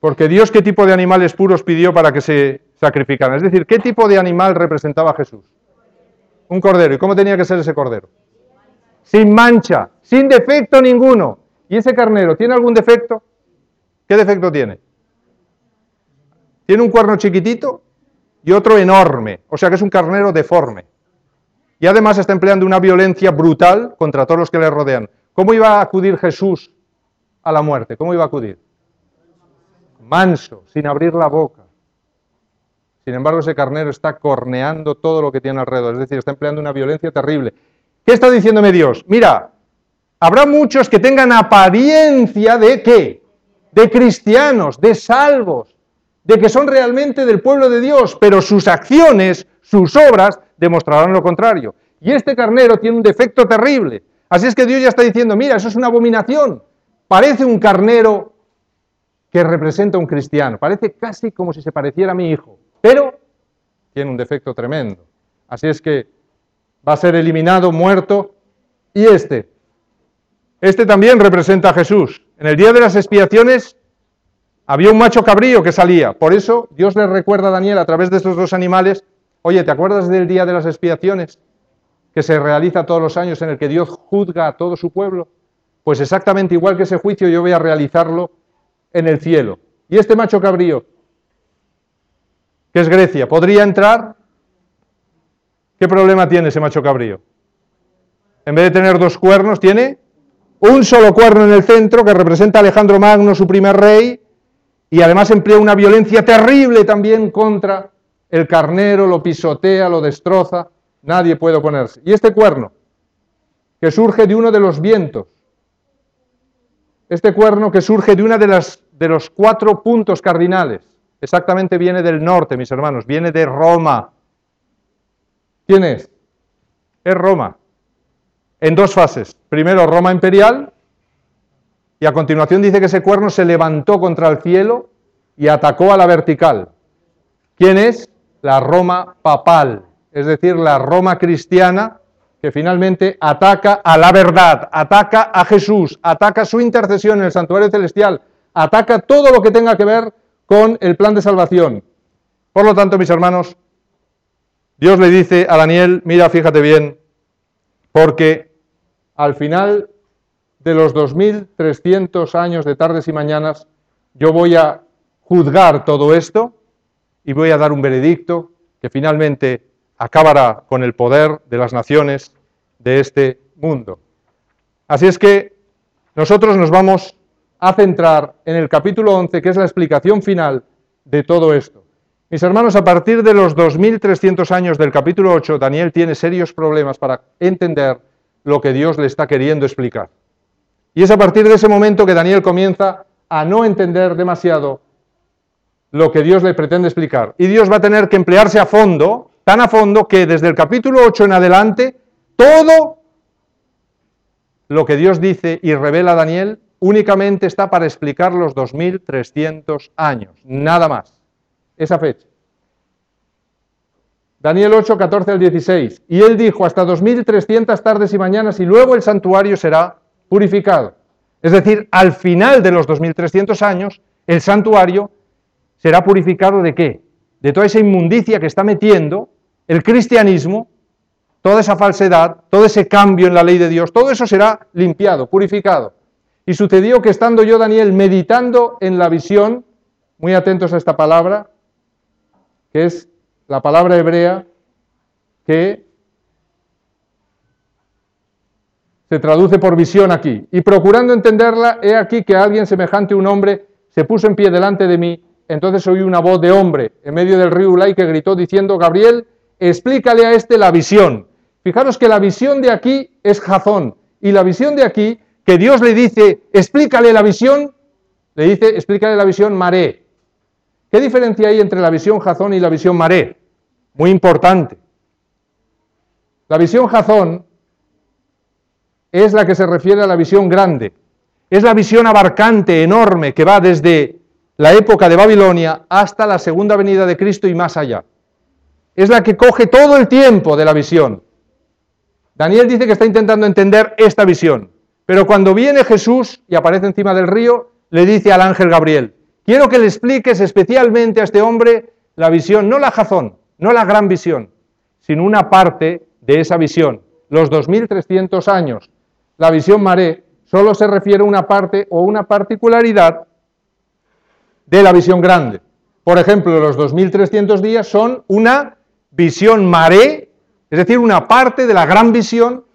Porque Dios, ¿qué tipo de animales puros pidió para que se sacrificaran? Es decir, ¿qué tipo de animal representaba Jesús? Un cordero. ¿Y cómo tenía que ser ese cordero? Sin mancha, sin defecto ninguno. ¿Y ese carnero tiene algún defecto? ¿Qué defecto tiene? Tiene un cuerno chiquitito y otro enorme, o sea que es un carnero deforme. Y además está empleando una violencia brutal contra todos los que le rodean. ¿Cómo iba a acudir Jesús a la muerte? ¿Cómo iba a acudir? Manso, sin abrir la boca. Sin embargo, ese carnero está corneando todo lo que tiene alrededor, es decir, está empleando una violencia terrible. ¿Qué está diciéndome Dios? Mira, habrá muchos que tengan apariencia de ¿qué? De cristianos, de salvos, de que son realmente del pueblo de Dios, pero sus acciones, sus obras, demostrarán lo contrario. Y este carnero tiene un defecto terrible. Así es que Dios ya está diciendo, mira, eso es una abominación. Parece un carnero que representa a un cristiano. Parece casi como si se pareciera a mi hijo, pero tiene un defecto tremendo. Así es que va a ser eliminado, muerto. Y este también representa a Jesús. En el día de las expiaciones había un macho cabrío que salía. Por eso Dios le recuerda a Daniel a través de estos dos animales, oye, ¿te acuerdas del día de las expiaciones que se realiza todos los años en el que Dios juzga a todo su pueblo? Pues exactamente igual que ese juicio yo voy a realizarlo en el cielo. Y este macho cabrío, que es Grecia, ¿podría entrar? ¿Qué problema tiene ese macho cabrío? En vez de tener dos cuernos, tiene un solo cuerno en el centro que representa a Alejandro Magno, su primer rey, y además emplea una violencia terrible también contra el carnero, lo pisotea, lo destroza, nadie puede oponerse. Y este cuerno, que surge de uno de los vientos, este cuerno que surge de uno de los 4 puntos cardinales, exactamente viene del norte, mis hermanos, viene de Roma. ¿Quién es? Es Roma. En 2 fases. Primero Roma imperial, y a continuación dice que ese cuerno se levantó contra el cielo y atacó a la vertical. ¿Quién es? La Roma papal, es decir, la Roma cristiana, que finalmente ataca a la verdad, ataca a Jesús, ataca su intercesión en el santuario celestial, ataca todo lo que tenga que ver con el plan de salvación. Por lo tanto, mis hermanos, Dios le dice a Daniel, mira, fíjate bien, porque al final de los 2300 años de tardes y mañanas, yo voy a juzgar todo esto y voy a dar un veredicto que finalmente acabará con el poder de las naciones de este mundo. Así es que nosotros nos vamos a centrar en el capítulo 11, que es la explicación final de todo esto. Mis hermanos, a partir de los 2300 años del capítulo 8, Daniel tiene serios problemas para entender lo que Dios le está queriendo explicar. Y es a partir de ese momento que Daniel comienza a no entender demasiado lo que Dios le pretende explicar. Y Dios va a tener que emplearse a fondo, tan a fondo, que desde el capítulo 8 en adelante, todo lo que Dios dice y revela a Daniel únicamente está para explicar los 2300 años, nada más. Esa fecha. Daniel 8, 14 al 16. Y él dijo, hasta 2300 tardes y mañanas, y luego el santuario será purificado. Es decir, al final de los 2300 años, el santuario será purificado ¿de qué? De toda esa inmundicia que está metiendo el cristianismo, toda esa falsedad, todo ese cambio en la ley de Dios, todo eso será limpiado, purificado. Y sucedió que estando yo, Daniel, meditando en la visión, muy atentos a esta palabra, que es la palabra hebrea que se traduce por visión aquí. Y procurando entenderla, he aquí que alguien semejante a un hombre se puso en pie delante de mí. Entonces oí una voz de hombre en medio del río Ulai que gritó diciendo, Gabriel, explícale a este la visión. Fijaros que la visión de aquí es Jazón, y la visión de aquí, que Dios le dice, explícale la visión, le dice, explícale la visión Maré. ¿Qué diferencia hay entre la visión Jazón y la visión Maré? Muy importante. La visión Jazón es la que se refiere a la visión grande. Es la visión abarcante, enorme, que va desde la época de Babilonia hasta la segunda venida de Cristo y más allá. Es la que coge todo el tiempo de la visión. Daniel dice que está intentando entender esta visión, pero cuando viene Jesús y aparece encima del río, le dice al ángel Gabriel, Quiero que le expliques especialmente a este hombre la visión, no la jazón, no la gran visión, sino una parte de esa visión, los 2300 años. La visión Maré solo se refiere a una parte o una particularidad de la visión grande. Por ejemplo, los 2300 días son una visión Maré, es decir, una parte de la gran visión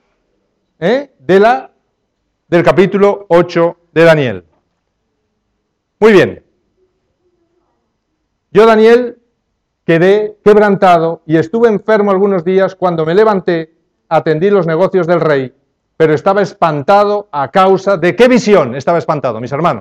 del capítulo 8 de Daniel. Muy bien. Yo, Daniel, quedé quebrantado y estuve enfermo algunos días. Cuando me levanté, atendí los negocios del rey, pero estaba espantado a causa de... ¿Qué visión estaba espantado, mis hermanos?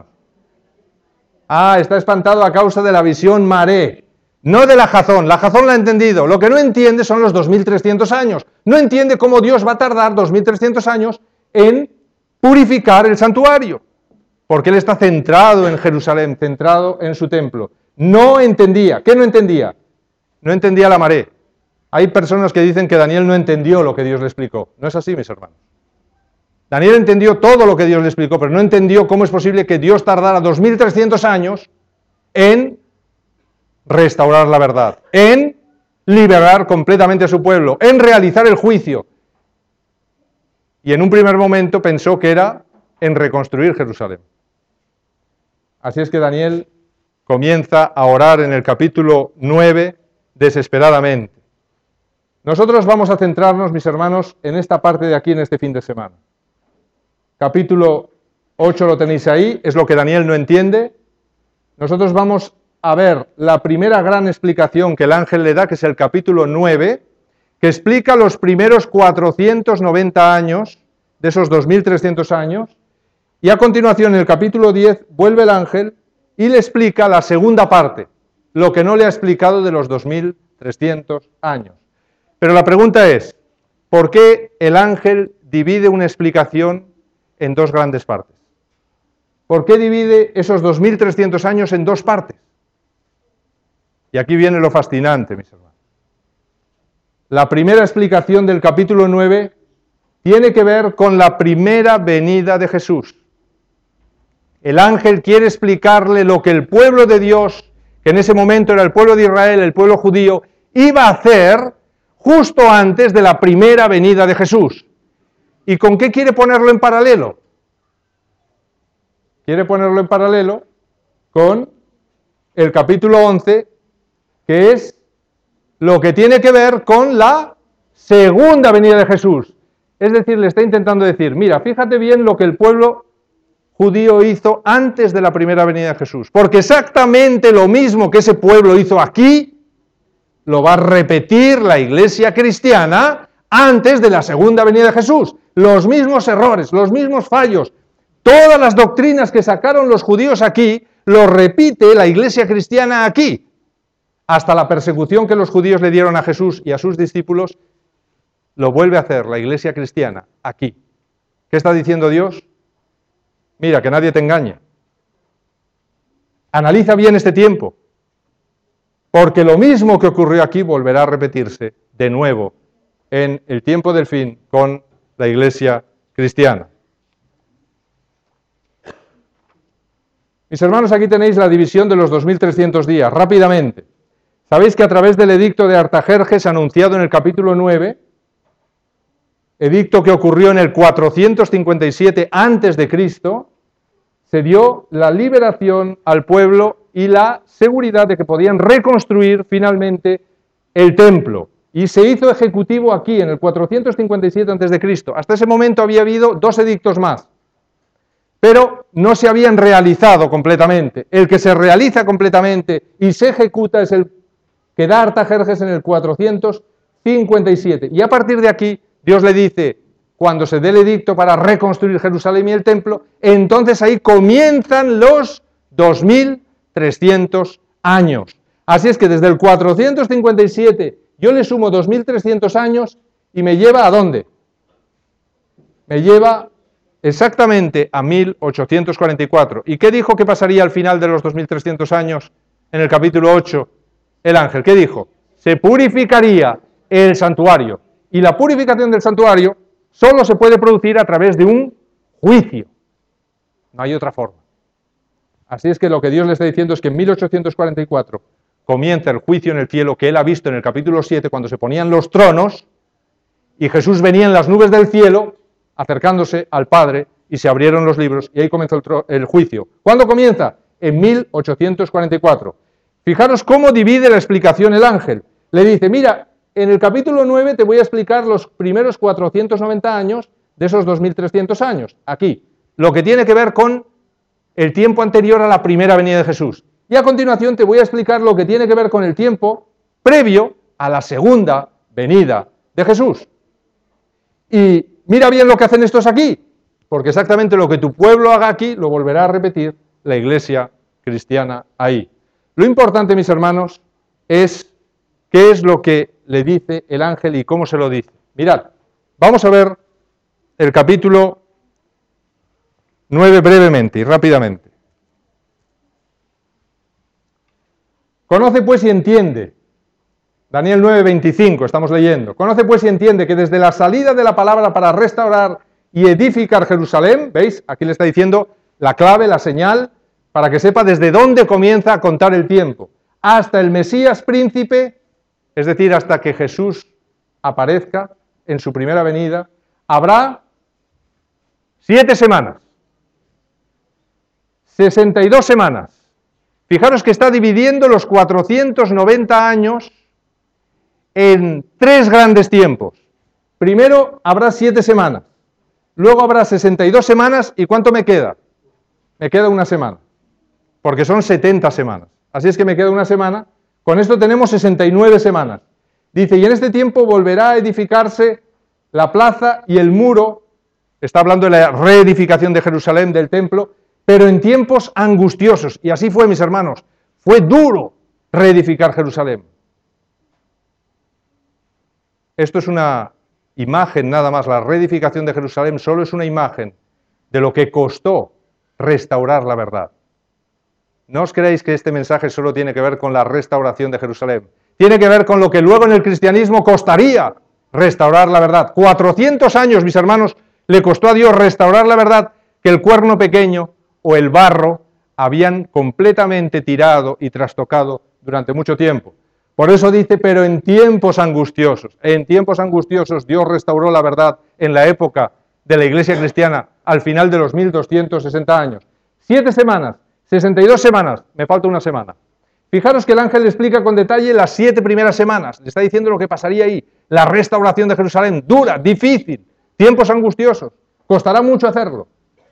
Está espantado a causa de la visión Maré, no de la jazón. La jazón la ha entendido. Lo que no entiende son los 2300 años. No entiende cómo Dios va a tardar 2300 años en purificar el santuario, porque él está centrado en Jerusalén, centrado en su templo. No entendía. ¿Qué no entendía? No entendía la Maré. Hay personas que dicen que Daniel no entendió lo que Dios le explicó. No es así, mis hermanos. Daniel entendió todo lo que Dios le explicó, pero no entendió cómo es posible que Dios tardara 2300 años en restaurar la verdad, en liberar completamente a su pueblo, en realizar el juicio. Y en un primer momento pensó que era en reconstruir Jerusalén. Así es que Daniel comienza a orar en el capítulo 9 desesperadamente. Nosotros vamos a centrarnos, mis hermanos, en esta parte de aquí, en este fin de semana. Capítulo 8 lo tenéis ahí, es lo que Daniel no entiende. Nosotros vamos a ver la primera gran explicación que el ángel le da, que es el capítulo 9, que explica los primeros 490 años de esos 2300 años, y a continuación en el capítulo 10 vuelve el ángel y le explica la segunda parte, lo que no le ha explicado de los 2300 años. Pero la pregunta es, ¿por qué el ángel divide una explicación en dos grandes partes? ¿Por qué divide esos 2300 años en dos partes? Y aquí viene lo fascinante, mis hermanos. La primera explicación del capítulo 9 tiene que ver con la primera venida de Jesús. El ángel quiere explicarle lo que el pueblo de Dios, que en ese momento era el pueblo de Israel, el pueblo judío, iba a hacer justo antes de la primera venida de Jesús. ¿Y con qué quiere ponerlo en paralelo? Quiere ponerlo en paralelo con el capítulo 11, que es lo que tiene que ver con la segunda venida de Jesús. Es decir, le está intentando decir, mira, fíjate bien lo que el pueblo judío hizo antes de la primera venida de Jesús, porque exactamente lo mismo que ese pueblo hizo aquí, lo va a repetir la iglesia cristiana antes de la segunda venida de Jesús. Los mismos errores, los mismos fallos, todas las doctrinas que sacaron los judíos aquí, lo repite la iglesia cristiana aquí. Hasta la persecución que los judíos le dieron a Jesús y a sus discípulos, lo vuelve a hacer la iglesia cristiana aquí. ¿Qué está diciendo Dios? Mira, que nadie te engañe. Analiza bien este tiempo, porque lo mismo que ocurrió aquí volverá a repetirse de nuevo en el tiempo del fin con la iglesia cristiana. Mis hermanos, aquí tenéis la división de los 2300 días, rápidamente. Sabéis que a través del edicto de Artajerjes anunciado en el capítulo 9, edicto que ocurrió en el 457 a.C., se dio la liberación al pueblo y la seguridad de que podían reconstruir finalmente el templo. Y se hizo ejecutivo aquí, en el 457 a.C. Hasta ese momento había habido dos edictos más, pero no se habían realizado completamente. El que se realiza completamente y se ejecuta es el que da Artajerjes en el 457. Y a partir de aquí, Dios le dice, cuando se dé el edicto para reconstruir Jerusalén y el templo, entonces ahí comienzan los 2300 años. Así es que desde el 457 yo le sumo 2300 años y me lleva ¿a dónde? Me lleva exactamente a 1844. ¿Y qué dijo que pasaría al final de los 2300 años en el capítulo 8? El ángel, ¿qué dijo? Se purificaría el santuario. Y la purificación del santuario solo se puede producir a través de un juicio. No hay otra forma. Así es que lo que Dios le está diciendo es que en 1844 comienza el juicio en el cielo que él ha visto en el capítulo 7 cuando se ponían los tronos y Jesús venía en las nubes del cielo acercándose al Padre y se abrieron los libros y ahí comenzó el juicio. ¿Cuándo comienza? En 1844. Fijaros cómo divide la explicación el ángel. Le dice, mira, en el capítulo 9 te voy a explicar los primeros 490 años de esos 2300 años. Aquí, lo que tiene que ver con el tiempo anterior a la primera venida de Jesús. Y a continuación te voy a explicar lo que tiene que ver con el tiempo previo a la segunda venida de Jesús. Y mira bien lo que hacen estos aquí, porque exactamente lo que tu pueblo haga aquí lo volverá a repetir la iglesia cristiana ahí. Lo importante, mis hermanos, es qué es lo que le dice el ángel y cómo se lo dice. Mirad, vamos a ver el capítulo 9 brevemente y rápidamente. Conoce pues y entiende. Daniel 9:25, estamos leyendo. Conoce pues y entiende que desde la salida de la palabra para restaurar y edificar Jerusalén, ¿veis? Aquí le está diciendo la clave, la señal, para que sepa desde dónde comienza a contar el tiempo. Hasta el Mesías príncipe, es decir, hasta que Jesús aparezca en su primera venida, habrá 7 semanas. 62 semanas. Fijaros que está dividiendo los 490 años en 3 grandes tiempos. Primero habrá 7 semanas, luego habrá 62 semanas, ¿y cuánto me queda? Me queda una semana, porque son 70 semanas. Así es que me queda una semana, con esto tenemos 69 semanas. Dice, y en este tiempo volverá a edificarse la plaza y el muro, está hablando de la reedificación de Jerusalén, del templo, pero en tiempos angustiosos. Y así fue, mis hermanos, fue duro reedificar Jerusalén. Esto es una imagen nada más, la reedificación de Jerusalén solo es una imagen de lo que costó restaurar la verdad. No os creáis que este mensaje solo tiene que ver con la restauración de Jerusalén. Tiene que ver con lo que luego en el cristianismo costaría restaurar la verdad. 400 años, mis hermanos, le costó a Dios restaurar la verdad que el cuerno pequeño o el barro habían completamente tirado y trastocado durante mucho tiempo. Por eso dice, pero en tiempos angustiosos Dios restauró la verdad en la época de la iglesia cristiana al final de los 1260 años. 7 semanas, 62 semanas, me falta una semana. Fijaros que el ángel le explica con detalle las 7 primeras semanas, le está diciendo lo que pasaría ahí, la restauración de Jerusalén, dura, difícil, tiempos angustiosos, costará mucho hacerlo.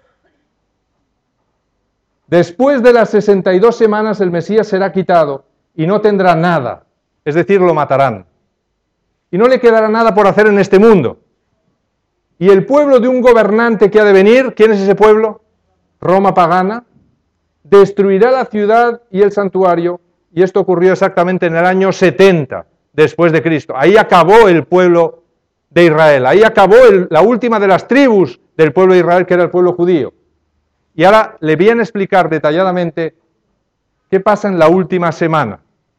Después de las 62 semanas el Mesías será quitado y no tendrá nada. Es decir, lo matarán. Y no le quedará nada por hacer en este mundo. Y el pueblo de un gobernante que ha de venir, ¿quién es ese pueblo? Roma pagana, destruirá la ciudad y el santuario, y esto ocurrió exactamente en el año 70 después de Cristo. Ahí acabó el pueblo de Israel, ahí acabó la última de las tribus del pueblo de Israel, que era el pueblo judío. Y ahora le voy a explicar detalladamente qué pasa en la última semana.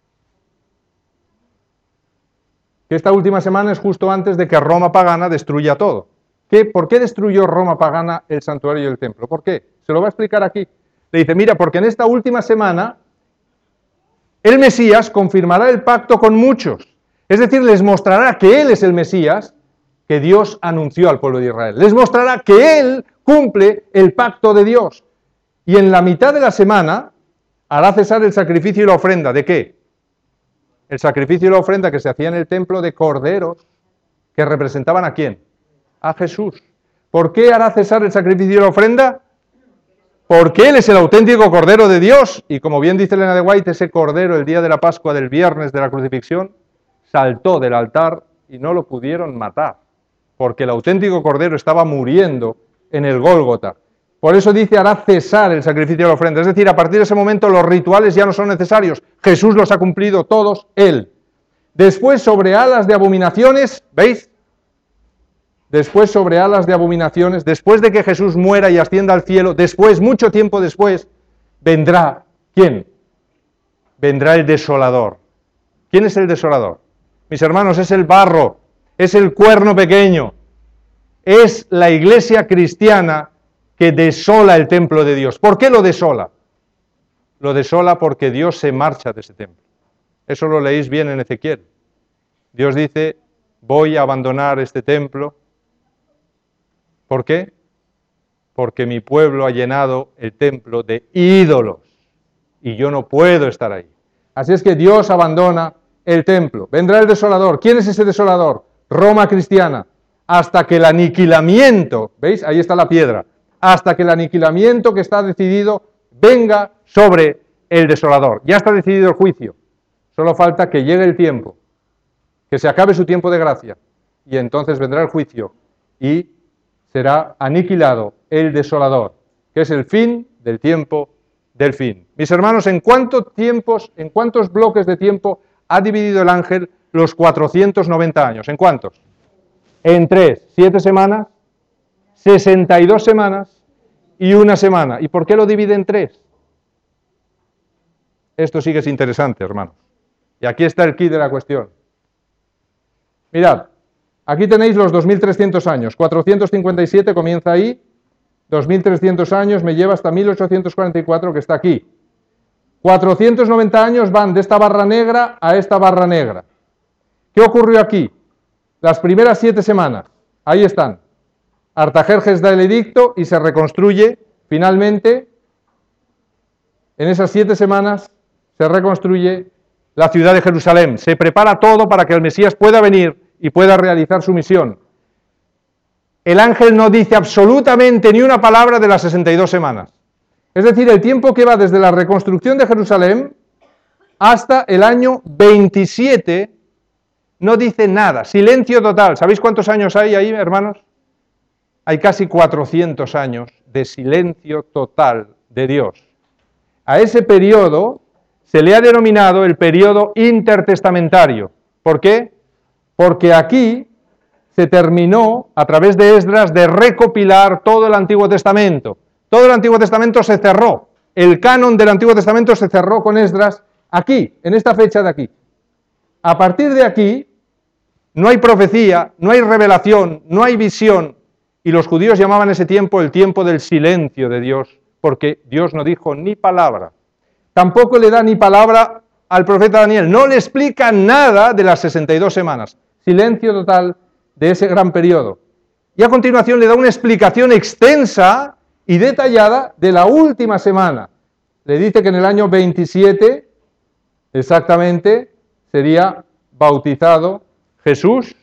Que esta última semana es justo antes de que Roma pagana destruya todo. ¿Por qué destruyó Roma pagana el santuario y el templo? ¿Por qué? Se lo va a explicar aquí. Le dice, mira, porque en esta última semana el Mesías confirmará el pacto con muchos. Es decir, les mostrará que Él es el Mesías que Dios anunció al pueblo de Israel. Les mostrará que Él cumple el pacto de Dios. Y en la mitad de la semana hará cesar el sacrificio y la ofrenda. ¿De qué? El sacrificio y la ofrenda que se hacía en el templo de corderos, que representaban ¿a quién? A Jesús. ¿Por qué hará cesar el sacrificio y la ofrenda? Porque Él es el auténtico Cordero de Dios. Y como bien dice Elena de White, ese Cordero el día de la Pascua del viernes de la crucifixión saltó del altar y no lo pudieron matar. Porque el auténtico Cordero estaba muriendo en el Gólgota. Por eso dice, hará cesar el sacrificio y la ofrenda. Es decir, a partir de ese momento los rituales ya no son necesarios. Jesús los ha cumplido todos, Él. Después sobre alas de abominaciones, ¿veis? Después sobre alas de abominaciones, después de que Jesús muera y ascienda al cielo, después, mucho tiempo después, vendrá, ¿quién? Vendrá el desolador. ¿Quién es el desolador? Mis hermanos, es el barro, es el cuerno pequeño, es la iglesia cristiana que desola el templo de Dios. ¿Por qué lo desola? lo desola porque Dios se marcha de ese templo. Eso lo leéis bien en Ezequiel. Dios dice, voy a abandonar este templo. ¿Por qué? Porque mi pueblo ha llenado el templo de ídolos y yo no puedo estar ahí. Así es que Dios abandona el templo. Vendrá el desolador. ¿Quién es ese desolador? Roma cristiana. Hasta que el aniquilamiento, ¿veis? Ahí está la piedra. Hasta que el aniquilamiento que está decidido venga sobre el desolador. Ya está decidido el juicio. Solo falta que llegue el tiempo, que se acabe su tiempo de gracia, y entonces vendrá el juicio y será aniquilado el desolador, que es el fin del tiempo del fin. Mis hermanos, ¿en cuántos bloques de tiempo ha dividido el ángel los 490 años? ¿En cuántos? En 3, 7 semanas, 62 semanas y 1 semana. ¿Y por qué lo divide en 3? Esto sí que es interesante, hermanos. Y aquí está el quid de la cuestión. Mirad, aquí tenéis los 2300 años. 457 comienza ahí, 2300 años me lleva hasta 1844, que está aquí. 490 años van de esta barra negra a esta barra negra. ¿Qué ocurrió aquí? Las primeras 7 semanas, ahí están. Artajerjes da el edicto y se reconstruye, finalmente, en esas 7 semanas, se reconstruye la ciudad de Jerusalén. Se prepara todo para que el Mesías pueda venir y pueda realizar su misión. El ángel no dice absolutamente ni una palabra de las 62 semanas. Es decir, el tiempo que va desde la reconstrucción de Jerusalén hasta el año 27 no dice nada. Silencio total. ¿Sabéis cuántos años hay ahí, hermanos? Hay casi 400 años de silencio total de Dios. A ese periodo se le ha denominado el periodo intertestamentario. ¿Por qué? Porque aquí se terminó, a través de Esdras, de recopilar todo el Antiguo Testamento. Todo el Antiguo Testamento se cerró. El canon del Antiguo Testamento se cerró con Esdras aquí, en esta fecha de aquí. A partir de aquí, no hay profecía, no hay revelación, no hay visión. Y los judíos llamaban ese tiempo el tiempo del silencio de Dios, porque Dios no dijo ni palabra. Tampoco le da ni palabra al profeta Daniel. No le explica nada de las 62 semanas. Silencio total de ese gran periodo. Y a continuación le da una explicación extensa y detallada de la última semana. Le dice que en el año 27, exactamente, sería bautizado Jesús.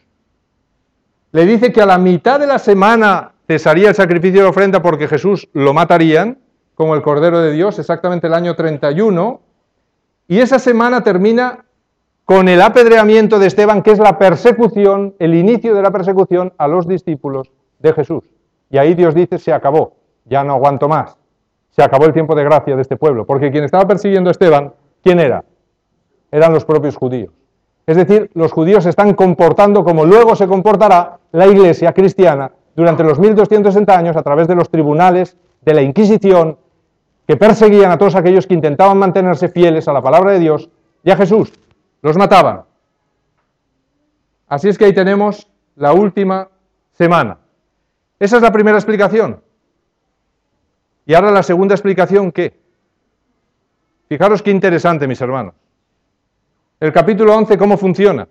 Le dice que a la mitad de la semana cesaría el sacrificio de ofrenda porque Jesús lo matarían, como el Cordero de Dios, exactamente el año 31, y esa semana termina con el apedreamiento de Esteban, que es la persecución, el inicio de la persecución a los discípulos de Jesús. Y ahí Dios dice, se acabó, ya no aguanto más, se acabó el tiempo de gracia de este pueblo, porque quien estaba persiguiendo a Esteban, ¿quién era? Eran los propios judíos. Es decir, los judíos se están comportando como luego se comportará la Iglesia cristiana durante los 1260 años a través de los tribunales de la Inquisición, que perseguían a todos aquellos que intentaban mantenerse fieles a la palabra de Dios y a Jesús. Los mataban. Así es que ahí tenemos la última semana. Esa es la primera explicación. Y ahora la segunda explicación, ¿qué? Fijaros qué interesante, mis hermanos. El capítulo 11, ¿cómo funciona?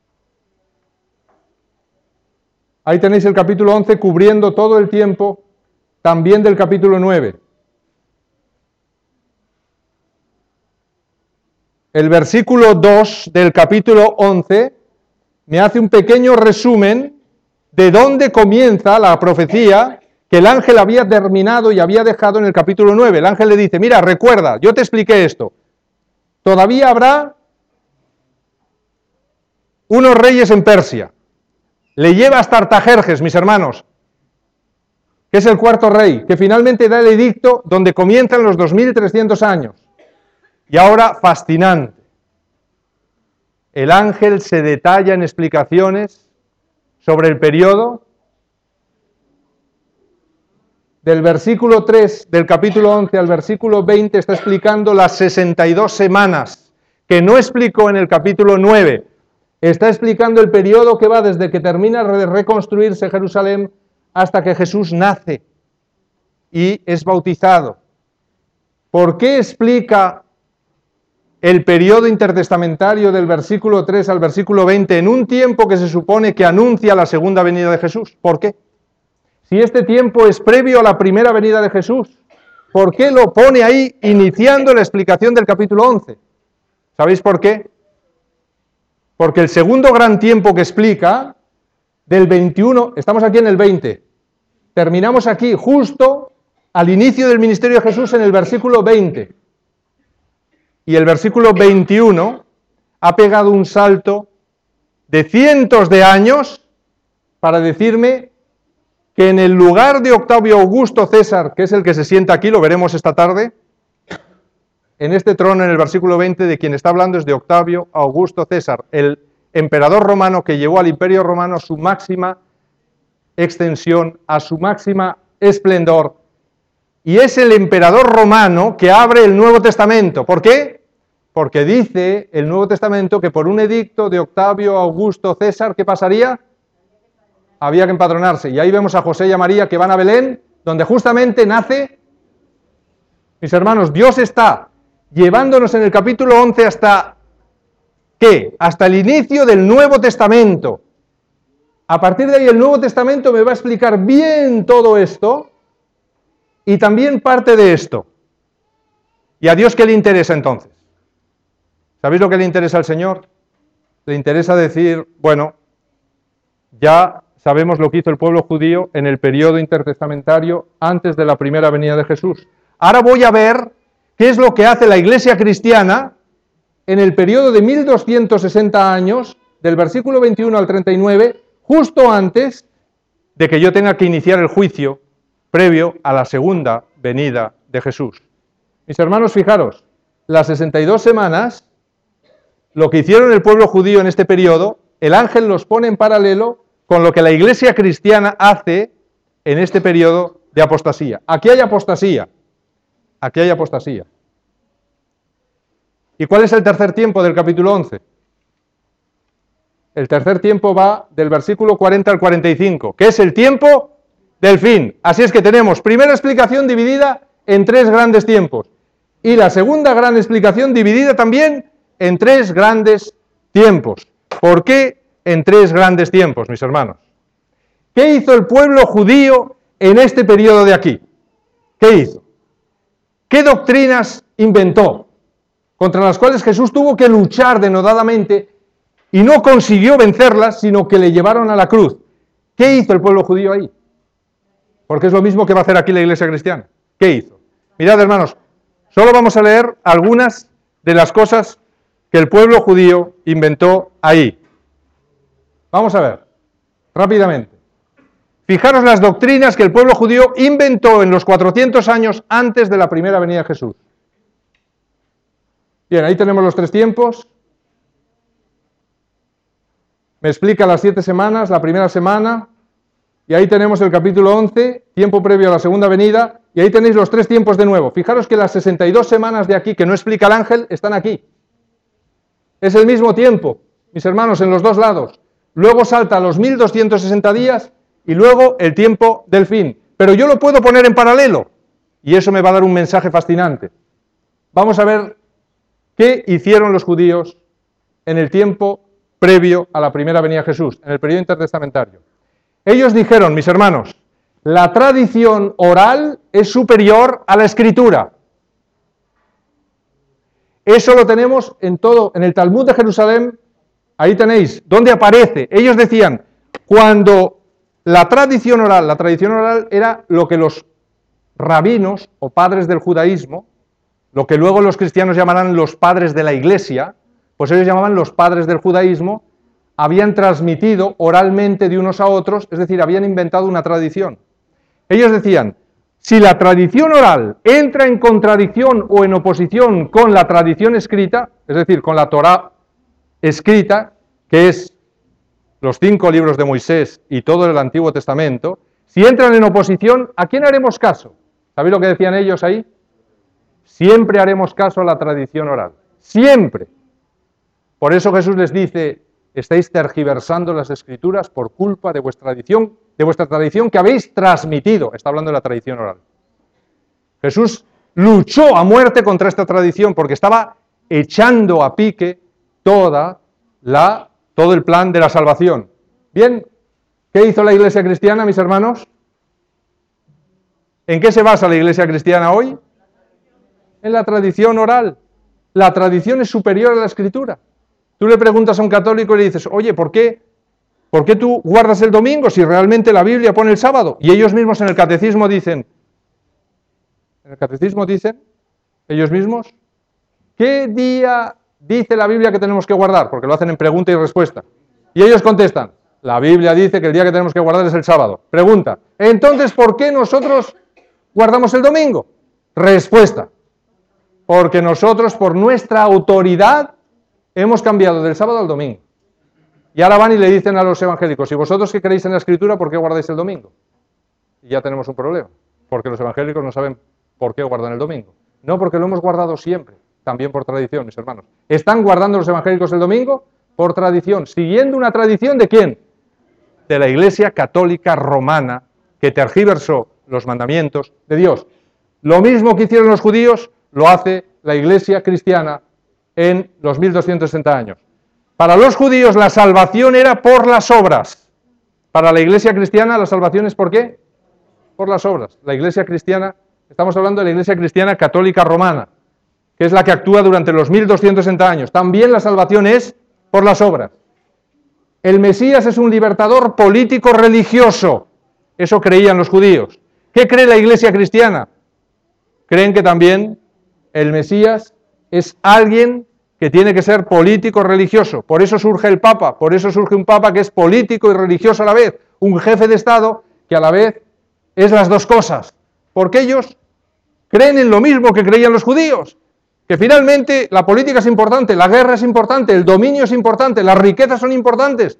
Ahí tenéis el capítulo 11 cubriendo todo el tiempo también del capítulo 9. El versículo 2 del capítulo 11 me hace un pequeño resumen de dónde comienza la profecía que el ángel había terminado y había dejado en el capítulo 9. El ángel le dice, mira, recuerda, yo te expliqué esto. Todavía habrá unos reyes en Persia. Le lleva hasta Artajerjes, mis hermanos, que es el cuarto rey, que finalmente da el edicto donde comienzan los 2300 años. Y ahora, fascinante, el ángel se detalla en explicaciones sobre el periodo del versículo 3 del capítulo 11 al versículo 20, está explicando las 62 semanas, que no explicó en el capítulo 9. Está explicando el periodo que va desde que termina de reconstruirse Jerusalén hasta que Jesús nace y es bautizado. ¿por qué explica el periodo intertestamentario del versículo 3 al versículo 20 en un tiempo que se supone que anuncia la segunda venida de Jesús? ¿Por qué? Si este tiempo es previo a la primera venida de Jesús, ¿por qué lo pone ahí iniciando la explicación del capítulo 11? ¿Sabéis por qué? Porque el segundo gran tiempo que explica, del 21, estamos aquí en el 20, terminamos aquí justo al inicio del ministerio de Jesús en el versículo 20. Y el versículo 21 ha pegado un salto de cientos de años para decirme que en el lugar de Octavio Augusto César, que es el que se sienta aquí, lo veremos esta tarde, en este trono, en el versículo 20, de quien está hablando es de Octavio Augusto César, el emperador romano que llevó al imperio romano a su máxima extensión, a su máxima esplendor, y es el emperador romano que abre el Nuevo Testamento. ¿Por qué? Porque dice el Nuevo Testamento que por un edicto de Octavio Augusto César, ¿qué pasaría? Había que empadronarse. Y ahí vemos a José y a María que van a Belén, donde justamente nace. Mis hermanos, Dios está llevándonos en el capítulo 11 hasta, ¿qué? Hasta el inicio del Nuevo Testamento. A partir de ahí el Nuevo Testamento me va a explicar bien todo esto y también parte de esto. ¿Y a Dios qué le interesa entonces? ¿Sabéis lo que le interesa al Señor? Le interesa decir, bueno, ya sabemos lo que hizo el pueblo judío en el periodo intertestamentario antes de la primera venida de Jesús. Ahora voy a ver qué es lo que hace la Iglesia cristiana en el periodo de 1260 años, del versículo 21 al 39, justo antes de que yo tenga que iniciar el juicio previo a la segunda venida de Jesús. Mis hermanos, fijaros, las 62 semanas, lo que hicieron el pueblo judío en este periodo, el ángel los pone en paralelo con lo que la Iglesia cristiana hace en este periodo de apostasía. Aquí hay apostasía. Aquí hay apostasía. ¿Y cuál es el tercer tiempo del capítulo 11? El tercer tiempo va del versículo 40 al 45, que es el tiempo del fin. Así es que tenemos primera explicación dividida en tres grandes tiempos. Y la segunda gran explicación dividida también en tres grandes tiempos. ¿Por qué en tres grandes tiempos, mis hermanos? ¿Qué hizo el pueblo judío en este periodo de aquí? ¿Qué hizo? ¿Qué doctrinas inventó? Contra las cuales Jesús tuvo que luchar denodadamente y no consiguió vencerlas, sino que le llevaron a la cruz. ¿Qué hizo el pueblo judío ahí? Porque es lo mismo que va a hacer aquí la Iglesia cristiana. ¿Qué hizo? Mirad, hermanos, solo vamos a leer algunas de las cosas que el pueblo judío inventó ahí. Vamos a ver, rápidamente. Fijaros las doctrinas que el pueblo judío inventó en los 400 años antes de la primera venida de Jesús. Bien, ahí tenemos los tres tiempos. Me explica las 7 semanas, la primera semana, y ahí tenemos el capítulo 11, tiempo previo a la segunda venida, y ahí tenéis los tres tiempos de nuevo. Fijaros que las 62 semanas de aquí, que no explica el ángel, están aquí. Es el mismo tiempo, mis hermanos, en los dos lados. Luego salta a los 1260 días y luego el tiempo del fin. Pero yo lo puedo poner en paralelo, y eso me va a dar un mensaje fascinante. Vamos a ver qué hicieron los judíos en el tiempo previo a la primera venida de Jesús, en el periodo intertestamentario. Ellos dijeron, mis hermanos, la tradición oral es superior a la escritura. Eso lo tenemos en todo, en el Talmud de Jerusalén, ahí tenéis, donde aparece. Ellos decían, cuando la tradición oral era lo que los rabinos o padres del judaísmo, lo que luego los cristianos llamarán los padres de la Iglesia, pues ellos llamaban los padres del judaísmo, habían transmitido oralmente de unos a otros, es decir, habían inventado una tradición. Ellos decían, si la tradición oral entra en contradicción o en oposición con la tradición escrita, es decir, con la Torá escrita, que es los 5 libros de Moisés y todo el Antiguo Testamento, si entran en oposición, ¿a quién haremos caso? ¿Sabéis lo que decían ellos ahí? Siempre haremos caso a la tradición oral. Siempre. Por eso Jesús les dice, estáis tergiversando las Escrituras por culpa de vuestra tradición que habéis transmitido. Está hablando de la tradición oral. Jesús luchó a muerte contra esta tradición porque estaba echando a pique todo el plan de la salvación. Bien, ¿qué hizo la Iglesia cristiana, mis hermanos? ¿En qué se basa la Iglesia cristiana hoy? En la tradición oral. La tradición es superior a la Escritura. Tú le preguntas a un católico y le dices, oye, ¿por qué tú guardas el domingo si realmente la Biblia pone el sábado? Y ellos mismos en el catecismo dicen, ellos mismos, ¿qué día dice la Biblia que tenemos que guardar? Porque lo hacen en pregunta y respuesta. Y ellos contestan, la Biblia dice que el día que tenemos que guardar es el sábado. Pregunta, entonces, ¿por qué nosotros guardamos el domingo? Respuesta, porque nosotros por nuestra autoridad hemos cambiado del sábado al domingo. Y ahora van y le dicen a los evangélicos, ¿y vosotros que creéis en la Escritura, por qué guardáis el domingo? Y ya tenemos un problema, porque los evangélicos no saben por qué guardan el domingo. No, porque lo hemos guardado siempre, también por tradición, mis hermanos. ¿Están guardando los evangélicos el domingo? Por tradición. ¿Siguiendo una tradición de quién? De la Iglesia Católica Romana, que tergiversó los mandamientos de Dios. Lo mismo que hicieron los judíos, lo hace la Iglesia cristiana en los 1260 años. Para los judíos la salvación era por las obras. Para la Iglesia cristiana la salvación es ¿por qué? Por las obras. La Iglesia cristiana, estamos hablando de la Iglesia cristiana católica romana, que es la que actúa durante los 1260 años. También la salvación es por las obras. El Mesías es un libertador político religioso. Eso creían los judíos. ¿Qué cree la Iglesia cristiana? Creen que también el Mesías es alguien que tiene que ser político religioso. Por eso surge el Papa, por eso surge un Papa que es político y religioso a la vez, un jefe de Estado que a la vez es las dos cosas, porque ellos creen en lo mismo que creían los judíos, que finalmente la política es importante, la guerra es importante, el dominio es importante, las riquezas son importantes.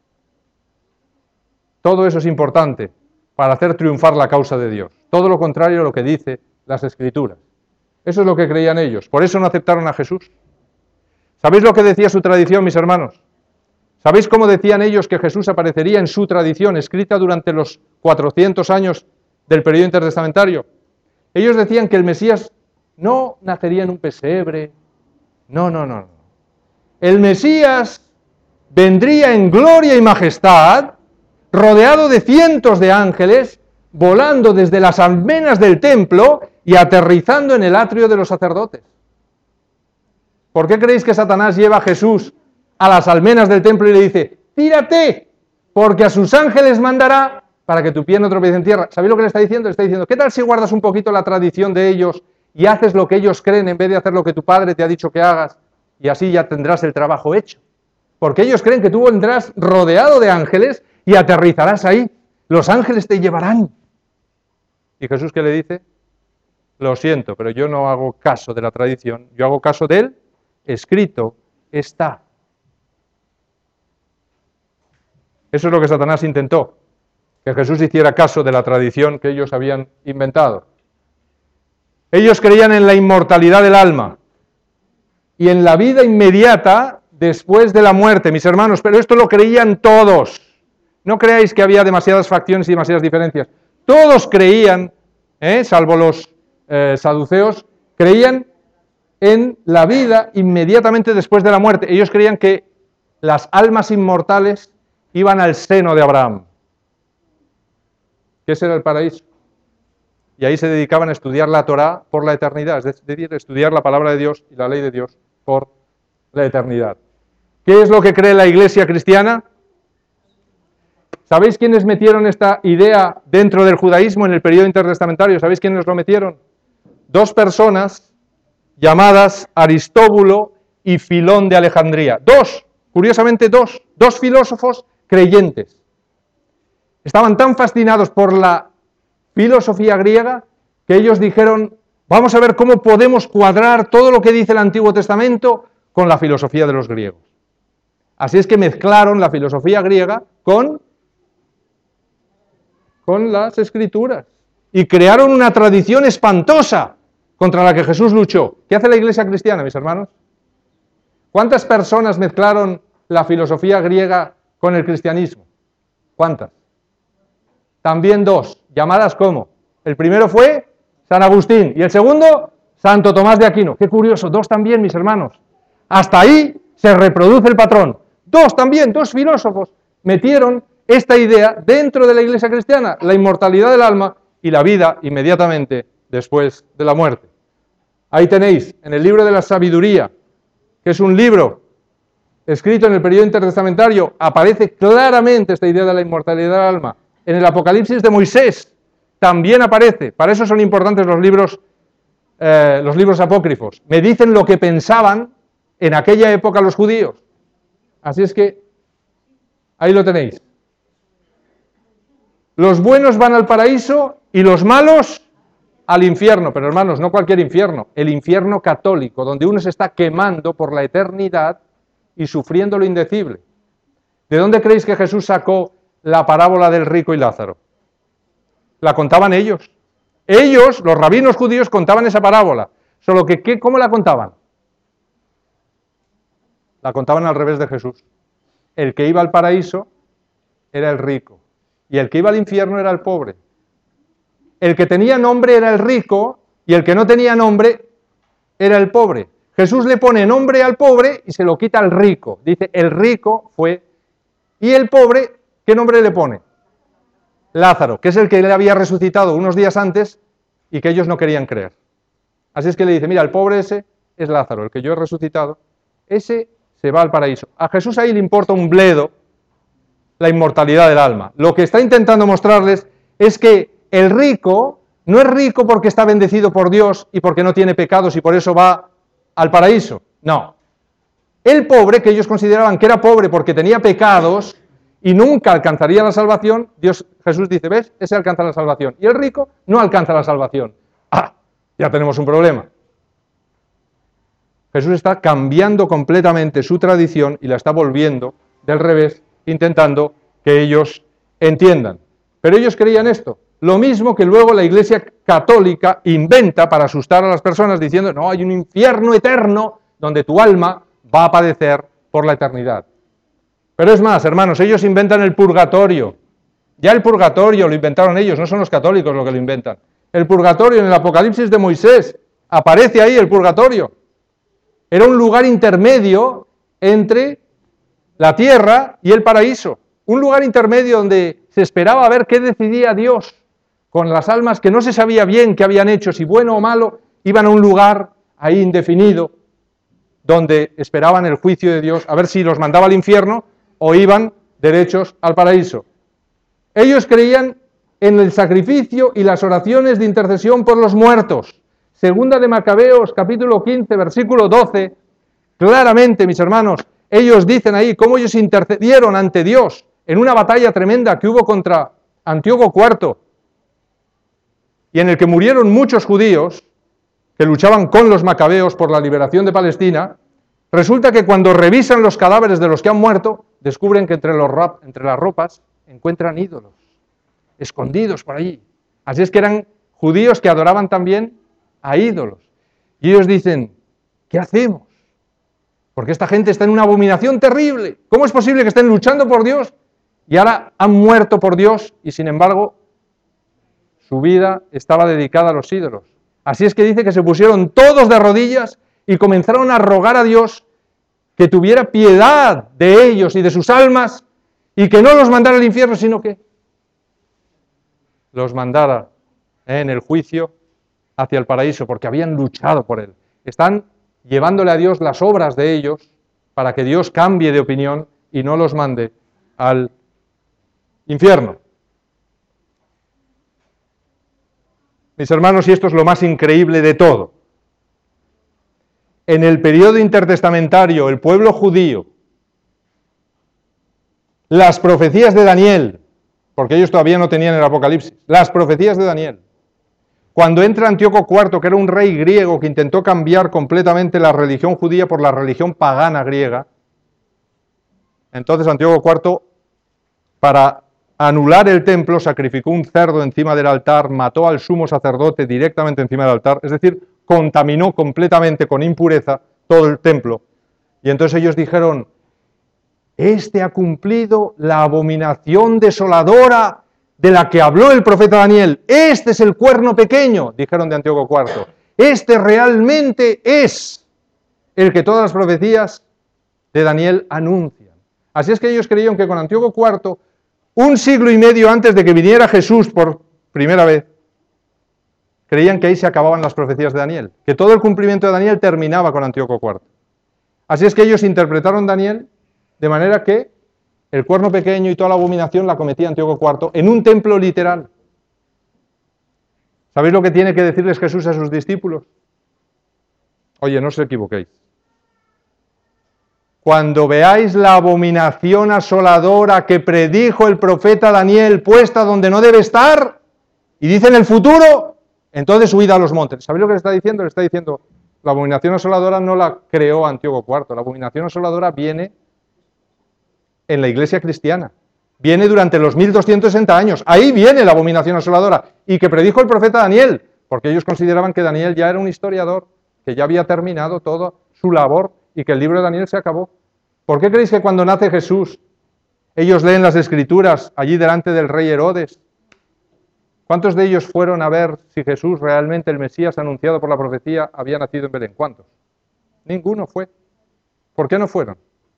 Todo eso es importante para hacer triunfar la causa de Dios. Todo lo contrario a lo que dice las Escrituras. Eso es lo que creían ellos. Por eso no aceptaron a Jesús. ¿Sabéis lo que decía su tradición, mis hermanos? ¿Sabéis cómo decían ellos que Jesús aparecería en su tradición, escrita durante los 400 años del periodo intertestamentario? Ellos decían que el Mesías no nacería en un pesebre. No. El Mesías vendría en gloria y majestad, rodeado de cientos de ángeles, volando desde las almenas del templo y aterrizando en el atrio de los sacerdotes. ¿Por qué creéis que Satanás lleva a Jesús a las almenas del templo y le dice, tírate, porque a sus ángeles mandará para que tu pie no tropiece en tierra? ¿Sabéis lo que le está diciendo? Le está diciendo, ¿qué tal si guardas un poquito la tradición de ellos y haces lo que ellos creen en vez de hacer lo que tu padre te ha dicho que hagas y así ya tendrás el trabajo hecho? Porque ellos creen que tú vendrás rodeado de ángeles y aterrizarás ahí. Los ángeles te llevarán. ¿Y Jesús qué le dice? Lo siento, pero yo no hago caso de la tradición, yo hago caso de él. Escrito está. Eso es lo que Satanás intentó, que Jesús hiciera caso de la tradición que ellos habían inventado. Ellos creían en la inmortalidad del alma y en la vida inmediata después de la muerte, mis hermanos, pero esto lo creían todos. No creáis que había demasiadas facciones y demasiadas diferencias. Todos creían, salvo los saduceos, creían en la vida inmediatamente después de la muerte. Ellos creían que las almas inmortales iban al seno de Abraham, que ese era el paraíso. Y ahí se dedicaban a estudiar la Torá por la eternidad, es decir, estudiar la palabra de Dios y la ley de Dios por la eternidad. ¿Qué es lo que cree la Iglesia cristiana? ¿Sabéis quiénes metieron esta idea dentro del judaísmo en el periodo intertestamentario? ¿Sabéis quiénes lo metieron? Dos personas llamadas Aristóbulo y Filón de Alejandría. Curiosamente dos filósofos creyentes. Estaban tan fascinados por la filosofía griega que ellos dijeron, vamos a ver cómo podemos cuadrar todo lo que dice el Antiguo Testamento con la filosofía de los griegos. Así es que mezclaron la filosofía griega con las Escrituras y crearon una tradición espantosa contra la que Jesús luchó. ¿Qué hace la Iglesia cristiana, mis hermanos? ¿Cuántas personas mezclaron la filosofía griega con el cristianismo? ¿Cuántas? También dos, llamadas ¿cómo? El primero fue San Agustín. Y el segundo, Santo Tomás de Aquino. Qué curioso, dos también, mis hermanos. Hasta ahí se reproduce el patrón. Dos también, dos filósofos metieron esta idea dentro de la Iglesia cristiana, la inmortalidad del alma y la vida inmediatamente después de la muerte. Ahí tenéis, en el libro de la sabiduría, que es un libro escrito en el periodo intertestamentario, aparece claramente esta idea de la inmortalidad del alma. En el Apocalipsis de Moisés también aparece. Para eso son importantes los libros apócrifos. Me dicen lo que pensaban en aquella época los judíos. Así es que ahí lo tenéis. Los buenos van al paraíso y los malos al infierno. Pero hermanos, no cualquier infierno, el infierno católico, donde uno se está quemando por la eternidad y sufriendo lo indecible. ¿De dónde creéis que Jesús sacó la parábola del rico y Lázaro? La contaban ellos. Ellos, los rabinos judíos, contaban esa parábola. Solo que, ¿cómo la contaban? La contaban al revés de Jesús. El que iba al paraíso era el rico. Y el que iba al infierno era el pobre. El que tenía nombre era el rico y el que no tenía nombre era el pobre. Jesús le pone nombre al pobre y se lo quita al rico. Dice, el rico fue... Y el pobre, ¿qué nombre le pone? Lázaro, que es el que le había resucitado unos días antes y que ellos no querían creer. Así es que le dice, mira, el pobre ese es Lázaro, el que yo he resucitado, ese se va al paraíso. A Jesús ahí le importa un bledo la inmortalidad del alma. Lo que está intentando mostrarles es que el rico no es rico porque está bendecido por Dios y porque no tiene pecados y por eso va al paraíso. No. El pobre, que ellos consideraban que era pobre porque tenía pecados y nunca alcanzaría la salvación, Jesús dice, ¿ves? Ese alcanza la salvación. Y el rico no alcanza la salvación. ¡Ah! Ya tenemos un problema. Jesús está cambiando completamente su tradición y la está volviendo del revés, intentando que ellos entiendan. Pero ellos creían esto. Lo mismo que luego la Iglesia católica inventa para asustar a las personas diciendo, no, hay un infierno eterno donde tu alma va a padecer por la eternidad. Pero es más, hermanos, ellos inventan el purgatorio. Ya el purgatorio lo inventaron ellos, no son los católicos los que lo inventan. El purgatorio en el Apocalipsis de Moisés, aparece ahí el purgatorio. Era un lugar intermedio entre la tierra y el paraíso. Un lugar intermedio donde se esperaba a ver qué decidía Dios con las almas que no se sabía bien qué habían hecho, si bueno o malo, iban a un lugar ahí indefinido, donde esperaban el juicio de Dios, a ver si los mandaba al infierno o iban derechos al paraíso. Ellos creían en el sacrificio y las oraciones de intercesión por los muertos. Segunda de Macabeos, capítulo 15, versículo 12, claramente, mis hermanos, ellos dicen ahí cómo ellos intercedieron ante Dios en una batalla tremenda que hubo contra Antíoco IV, y en el que murieron muchos judíos que luchaban con los macabeos por la liberación de Palestina. Resulta que cuando revisan los cadáveres de los que han muerto, descubren que entre las ropas encuentran ídolos, escondidos por allí. Así es que eran judíos que adoraban también a ídolos. Y ellos dicen, ¿qué hacemos? Porque esta gente está en una abominación terrible. ¿Cómo es posible que estén luchando por Dios y ahora han muerto por Dios y sin embargo su vida estaba dedicada a los ídolos? Así es que dice que se pusieron todos de rodillas y comenzaron a rogar a Dios que tuviera piedad de ellos y de sus almas y que no los mandara al infierno, sino que los mandara en el juicio hacia el paraíso, porque habían luchado por él. Están llevándole a Dios las obras de ellos para que Dios cambie de opinión y no los mande al infierno. Mis hermanos, y esto es lo más increíble de todo, en el periodo intertestamentario, el pueblo judío, las profecías de Daniel, porque ellos todavía no tenían el Apocalipsis, las profecías de Daniel, cuando entra Antíoco IV, que era un rey griego que intentó cambiar completamente la religión judía por la religión pagana griega, entonces Antíoco IV, para anular el templo, sacrificó un cerdo encima del altar, mató al sumo sacerdote directamente encima del altar, es decir, contaminó completamente con impureza todo el templo. Y entonces ellos dijeron, este ha cumplido la abominación desoladora de la que habló el profeta Daniel, este es el cuerno pequeño, dijeron de Antíoco IV, este realmente es el que todas las profecías de Daniel anuncian. Así es que ellos creyeron que con Antíoco IV, un siglo y medio antes de que viniera Jesús por primera vez, creían que ahí se acababan las profecías de Daniel, que todo el cumplimiento de Daniel terminaba con Antíoco IV. Así es que ellos interpretaron Daniel de manera que el cuerno pequeño y toda la abominación la cometía Antíoco IV en un templo literal. ¿Sabéis lo que tiene que decirles Jesús a sus discípulos? Oye, no os equivoquéis. Cuando veáis la abominación asoladora que predijo el profeta Daniel puesta donde no debe estar, y dice en el futuro, entonces huid a los montes. ¿Sabéis lo que le está diciendo? Le está diciendo, la abominación asoladora no la creó Antíoco IV, la abominación asoladora viene en la iglesia cristiana. Viene durante los 1260 años. Ahí viene la abominación asoladora. Y que predijo el profeta Daniel, porque ellos consideraban que Daniel ya era un historiador, que ya había terminado toda su labor y que el libro de Daniel se acabó. ¿Por qué creéis que cuando nace Jesús, ellos leen las Escrituras allí delante del rey Herodes? ¿Cuántos de ellos fueron a ver si Jesús, realmente el Mesías anunciado por la profecía, había nacido en Belén? ¿Cuántos? Ninguno fue. ¿Por qué no fueron?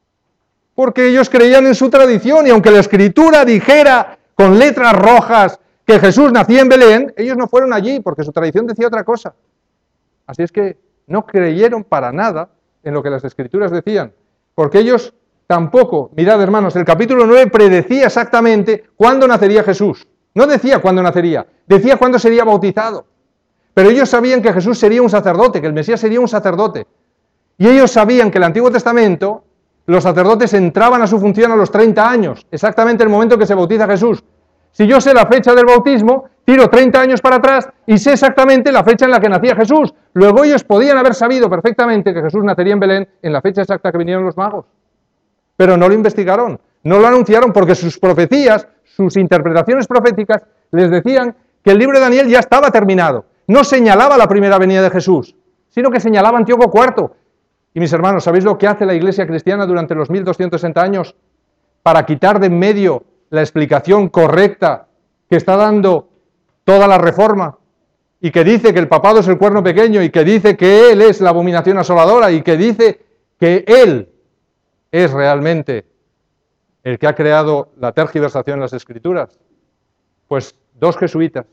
Porque ellos creían en su tradición y aunque la Escritura dijera con letras rojas que Jesús nacía en Belén, ellos no fueron allí porque su tradición decía otra cosa. Así es que no creyeron para nada en lo que las Escrituras decían, porque ellos tampoco, mirad hermanos, el capítulo 9 predecía exactamente cuándo nacería Jesús. No decía cuándo nacería, decía cuándo sería bautizado. Pero ellos sabían que Jesús sería un sacerdote, que el Mesías sería un sacerdote. Y ellos sabían que en el Antiguo Testamento los sacerdotes entraban a su función a los 30 años, exactamente el momento en que se bautiza Jesús. Si yo sé la fecha del bautismo, tiro 30 años para atrás y sé exactamente la fecha en la que nacía Jesús. Luego ellos podían haber sabido perfectamente que Jesús nacería en Belén en la fecha exacta que vinieron los magos. Pero no lo investigaron, no lo anunciaron porque sus profecías, sus interpretaciones proféticas les decían que el libro de Daniel ya estaba terminado. No señalaba la primera venida de Jesús, sino que señalaba Antíoco IV. Y mis hermanos, ¿sabéis lo que hace la Iglesia cristiana durante los 1260 años para quitar de en medio la explicación correcta que está dando toda la Reforma? Y que dice que el papado es el cuerno pequeño y que dice que él es la abominación asoladora y que dice que él es realmente el que ha creado la tergiversación en las Escrituras. Pues dos jesuitas,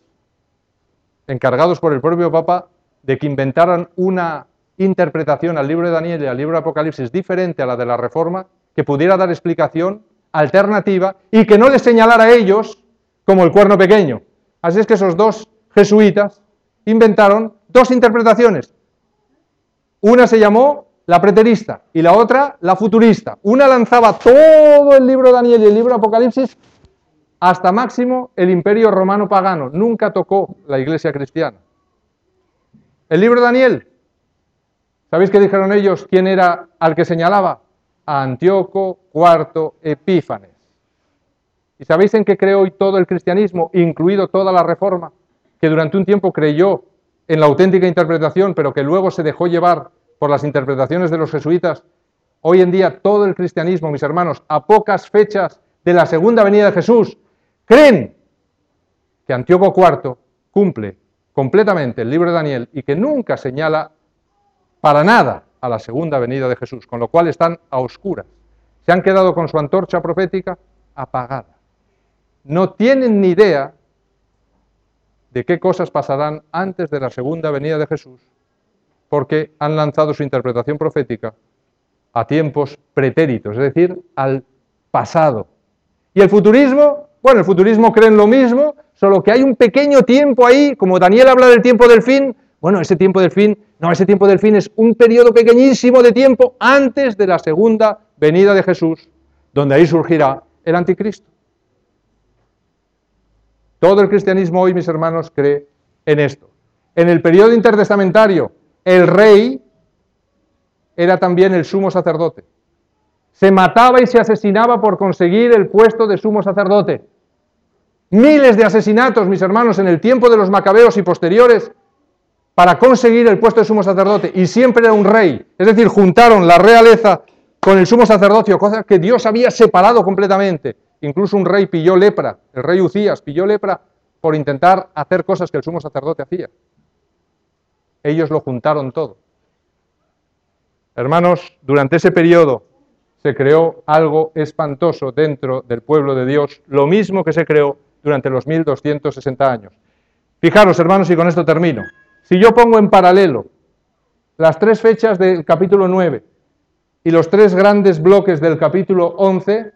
encargados por el propio Papa de que inventaran una interpretación al libro de Daniel y al libro de Apocalipsis diferente a la de la Reforma, que pudiera dar explicación alternativa y que no les señalara a ellos como el cuerno pequeño. Así es que esos dos jesuitas inventaron dos interpretaciones. Una se llamó la preterista y la otra la futurista. Una lanzaba todo el libro de Daniel y el libro de Apocalipsis hasta máximo el imperio romano pagano. Nunca tocó la iglesia cristiana. El libro de Daniel, ¿sabéis qué dijeron ellos? ¿Quién era al que señalaba? A Antíoco IV Epífanes. ¿Y sabéis en qué creó hoy todo el cristianismo, incluido toda la Reforma? Que durante un tiempo creyó en la auténtica interpretación, pero que luego se dejó llevar por las interpretaciones de los jesuitas. Hoy en día todo el cristianismo, mis hermanos, a pocas fechas de la segunda venida de Jesús, creen que Antíoco IV cumple completamente el libro de Daniel y que nunca señala para nada a la segunda venida de Jesús, con lo cual están a oscuras. Se han quedado con su antorcha profética apagada. No tienen ni idea de qué cosas pasarán antes de la segunda venida de Jesús, porque han lanzado su interpretación profética a tiempos pretéritos, es decir, al pasado. ¿Y el futurismo? Bueno, el futurismo cree en lo mismo, solo que hay un pequeño tiempo ahí, como Daniel habla del tiempo del fin, bueno, ese tiempo del fin es un periodo pequeñísimo de tiempo antes de la segunda venida de Jesús, donde ahí surgirá el anticristo. Todo el cristianismo hoy, mis hermanos, cree en esto. En el periodo intertestamentario, el rey era también el sumo sacerdote. Se mataba y se asesinaba por conseguir el puesto de sumo sacerdote. Miles de asesinatos, mis hermanos, en el tiempo de los macabeos y posteriores, para conseguir el puesto de sumo sacerdote, y siempre era un rey. Es decir, juntaron la realeza con el sumo sacerdocio, cosa que Dios había separado completamente. Incluso un rey pilló lepra, el rey Uzías pilló lepra por intentar hacer cosas que el sumo sacerdote hacía. Ellos lo juntaron todo. Hermanos, durante ese periodo se creó algo espantoso dentro del pueblo de Dios, lo mismo que se creó durante los 1260 años. Fijaros, hermanos, y con esto termino. Si yo pongo en paralelo las tres fechas del capítulo 9 y los tres grandes bloques del capítulo 11,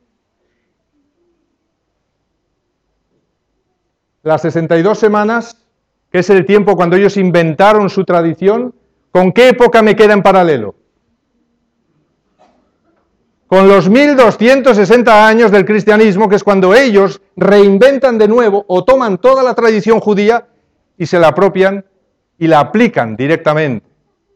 las 62 semanas, que es el tiempo cuando ellos inventaron su tradición, ¿con qué época me queda en paralelo? Con los 1260 años del cristianismo, que es cuando ellos reinventan de nuevo o toman toda la tradición judía y se la apropian y la aplican directamente.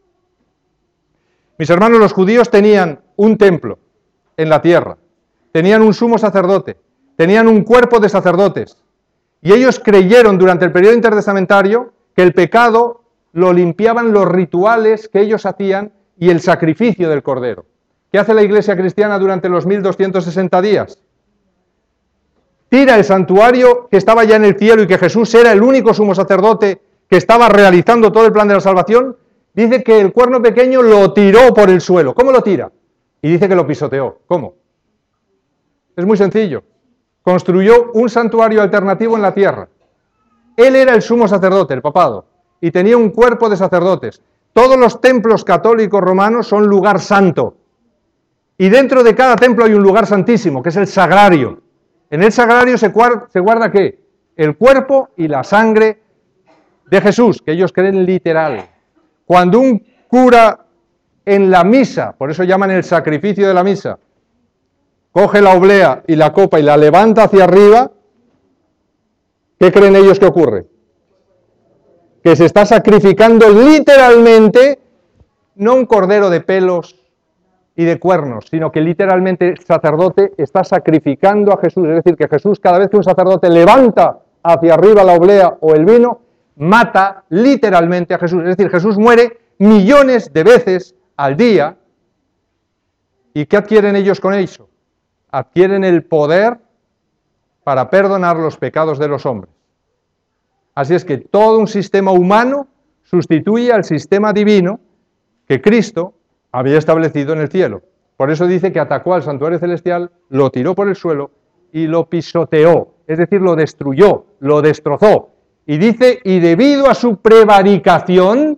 Mis hermanos, los judíos tenían un templo en la tierra, tenían un sumo sacerdote, tenían un cuerpo de sacerdotes, y ellos creyeron durante el periodo intertestamentario que el pecado lo limpiaban los rituales que ellos hacían y el sacrificio del cordero. ¿Qué hace la Iglesia cristiana durante los 1260 días? Tira el santuario que estaba ya en el cielo y que Jesús era el único sumo sacerdote que estaba realizando todo el plan de la salvación. Dice que el cuerno pequeño lo tiró por el suelo. ¿Cómo lo tira? Y dice que lo pisoteó. ¿Cómo? Es muy sencillo. Construyó un santuario alternativo en la tierra. Él era el sumo sacerdote, el papado, y tenía un cuerpo de sacerdotes. Todos los templos católicos romanos son lugar santo. Y dentro de cada templo hay un lugar santísimo, que es el sagrario. En el sagrario se guarda ¿qué? El cuerpo y la sangre de Jesús, que ellos creen literal. Cuando un cura en la misa, por eso llaman el sacrificio de la misa, coge la oblea y la copa y la levanta hacia arriba, ¿qué creen ellos que ocurre? Que se está sacrificando literalmente, no un cordero de pelos y de cuernos, sino que literalmente el sacerdote está sacrificando a Jesús. Es decir, que Jesús, cada vez que un sacerdote levanta hacia arriba la oblea o el vino, mata literalmente a Jesús. Es decir, Jesús muere millones de veces al día. ¿Y qué adquieren ellos con eso? Adquieren el poder para perdonar los pecados de los hombres. Así es que todo un sistema humano sustituye al sistema divino que Cristo había establecido en el cielo. Por eso dice que atacó al santuario celestial, lo tiró por el suelo y lo pisoteó, es decir, lo destruyó, lo destrozó. Y dice, y debido a su prevaricación,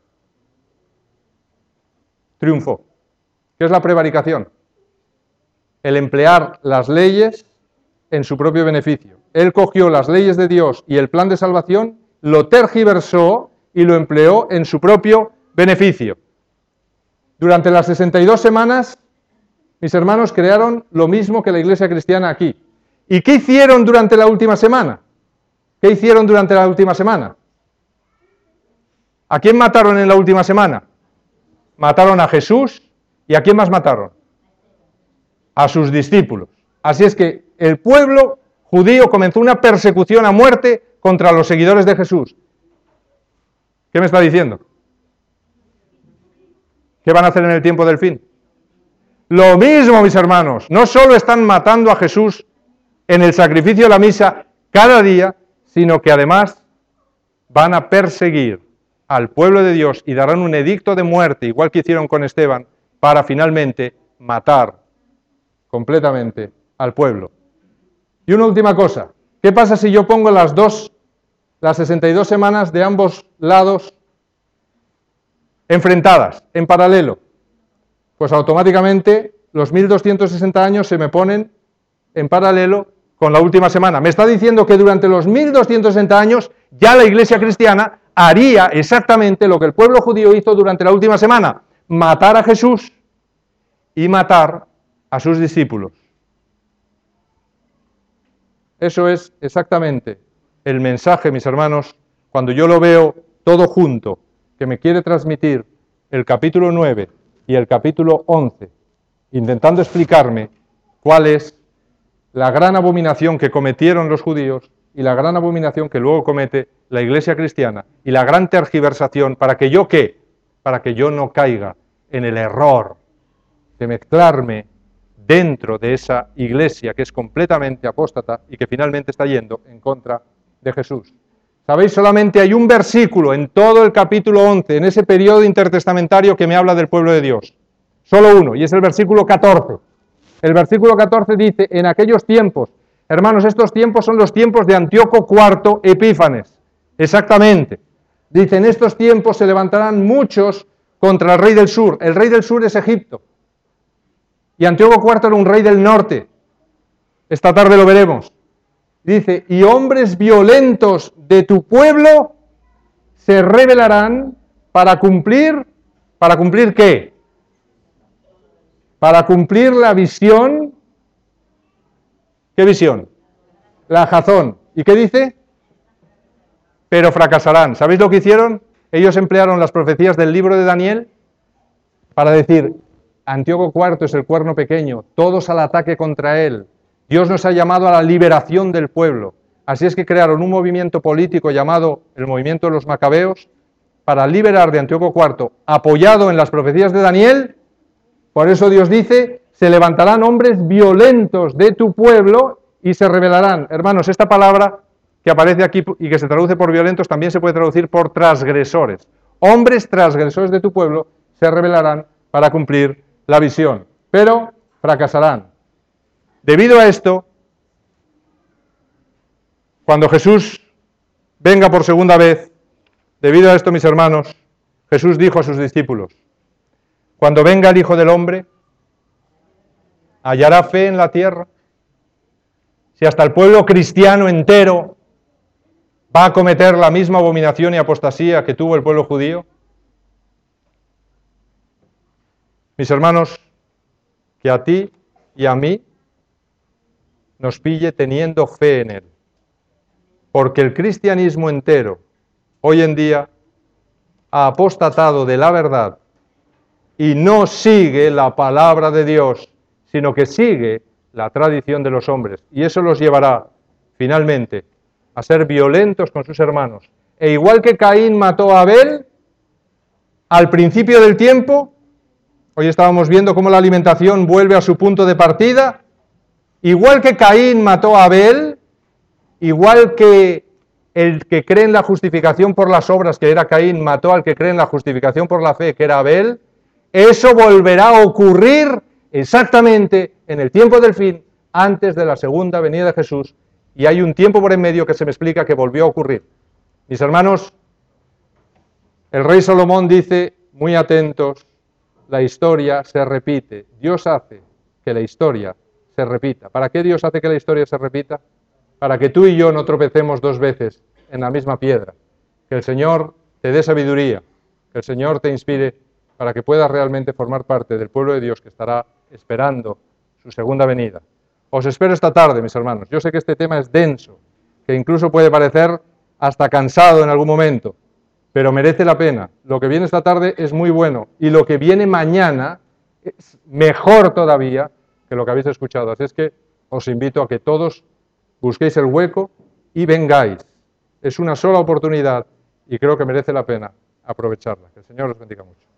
triunfó. ¿Qué es la prevaricación? El emplear las leyes en su propio beneficio. Él cogió las leyes de Dios y el plan de salvación, lo tergiversó y lo empleó en su propio beneficio. Durante las 62 semanas, mis hermanos crearon lo mismo que la Iglesia cristiana aquí. ¿Y qué hicieron durante la última semana? ¿Qué hicieron durante la última semana? ¿A quién mataron en la última semana? Mataron a Jesús. ¿Y a quién más mataron? A sus discípulos. Así es que el pueblo judío comenzó una persecución a muerte contra los seguidores de Jesús. ¿Qué me está diciendo? ¿Qué van a hacer en el tiempo del fin? Lo mismo, mis hermanos. No solo están matando a Jesús en el sacrificio de la misa cada día, sino que además van a perseguir al pueblo de Dios y darán un edicto de muerte, igual que hicieron con Esteban, para finalmente matar completamente al pueblo. Y una última cosa. ¿Qué pasa si yo pongo las 62 semanas de ambos lados enfrentadas, en paralelo? Pues automáticamente los 1260 años se me ponen en paralelo con la última semana. Me está diciendo que durante los 1260 años ya la Iglesia cristiana haría exactamente lo que el pueblo judío hizo durante la última semana: matar a Jesús y matar a sus discípulos. Eso es exactamente el mensaje, mis hermanos, cuando yo lo veo todo junto, que me quiere transmitir el capítulo 9 y el capítulo 11, intentando explicarme cuál es la gran abominación que cometieron los judíos y la gran abominación que luego comete la Iglesia cristiana y la gran tergiversación para que yo, ¿qué? Para que yo no caiga en el error de mezclarme dentro de esa iglesia que es completamente apóstata y que finalmente está yendo en contra de Jesús. ¿Sabéis? Solamente hay un versículo en todo el capítulo 11, en ese periodo intertestamentario que me habla del pueblo de Dios. Solo uno, y es el versículo 14. El versículo 14 dice, en aquellos tiempos, hermanos, estos tiempos son los tiempos de Antíoco IV Epífanes, exactamente. Dice, en estos tiempos se levantarán muchos contra el rey del sur. El rey del sur es Egipto. Y Antíoco IV era un rey del norte. Esta tarde lo veremos. Dice, y hombres violentos de tu pueblo se rebelarán para cumplir ¿qué? Para cumplir la visión. ¿Qué visión? La Jazón. ¿Y qué dice? Pero fracasarán. ¿Sabéis lo que hicieron? Ellos emplearon las profecías del libro de Daniel para decir, Antíoco IV es el cuerno pequeño, todos al ataque contra él. Dios nos ha llamado a la liberación del pueblo. Así es que crearon un movimiento político llamado el movimiento de los Macabeos para liberar de Antíoco IV, apoyado en las profecías de Daniel. Por eso Dios dice, se levantarán hombres violentos de tu pueblo y se rebelarán. Hermanos, esta palabra que aparece aquí y que se traduce por violentos también se puede traducir por transgresores. Hombres transgresores de tu pueblo se rebelarán para cumplir la visión, pero fracasarán. Debido a esto, cuando Jesús venga por segunda vez, debido a esto, mis hermanos, Jesús dijo a sus discípulos, cuando venga el Hijo del Hombre, ¿hallará fe en la tierra? Si hasta el pueblo cristiano entero va a cometer la misma abominación y apostasía que tuvo el pueblo judío. Mis hermanos, que a ti y a mí nos pille teniendo fe en Él. Porque el cristianismo entero, hoy en día, ha apostatado de la verdad y no sigue la palabra de Dios, sino que sigue la tradición de los hombres. Y eso los llevará, finalmente, a ser violentos con sus hermanos. E igual que Caín mató a Abel, al principio del tiempo, hoy estábamos viendo cómo la alimentación vuelve a su punto de partida, igual que Caín mató a Abel, igual que el que cree en la justificación por las obras, que era Caín, mató al que cree en la justificación por la fe, que era Abel, eso volverá a ocurrir exactamente en el tiempo del fin, antes de la segunda venida de Jesús, y hay un tiempo por en medio que se me explica que volvió a ocurrir. Mis hermanos, el rey Salomón dice, muy atentos, la historia se repite. Dios hace que la historia se repita. ¿Para qué Dios hace que la historia se repita? Para que tú y yo no tropecemos dos veces en la misma piedra. Que el Señor te dé sabiduría, que el Señor te inspire para que puedas realmente formar parte del pueblo de Dios que estará esperando su segunda venida. Os espero esta tarde, mis hermanos. Yo sé que este tema es denso, que incluso puede parecer hasta cansado en algún momento, pero merece la pena. Lo que viene esta tarde es muy bueno y lo que viene mañana es mejor todavía que lo que habéis escuchado. Así es que os invito a que todos busquéis el hueco y vengáis. Es una sola oportunidad y creo que merece la pena aprovecharla. Que el Señor os bendiga mucho.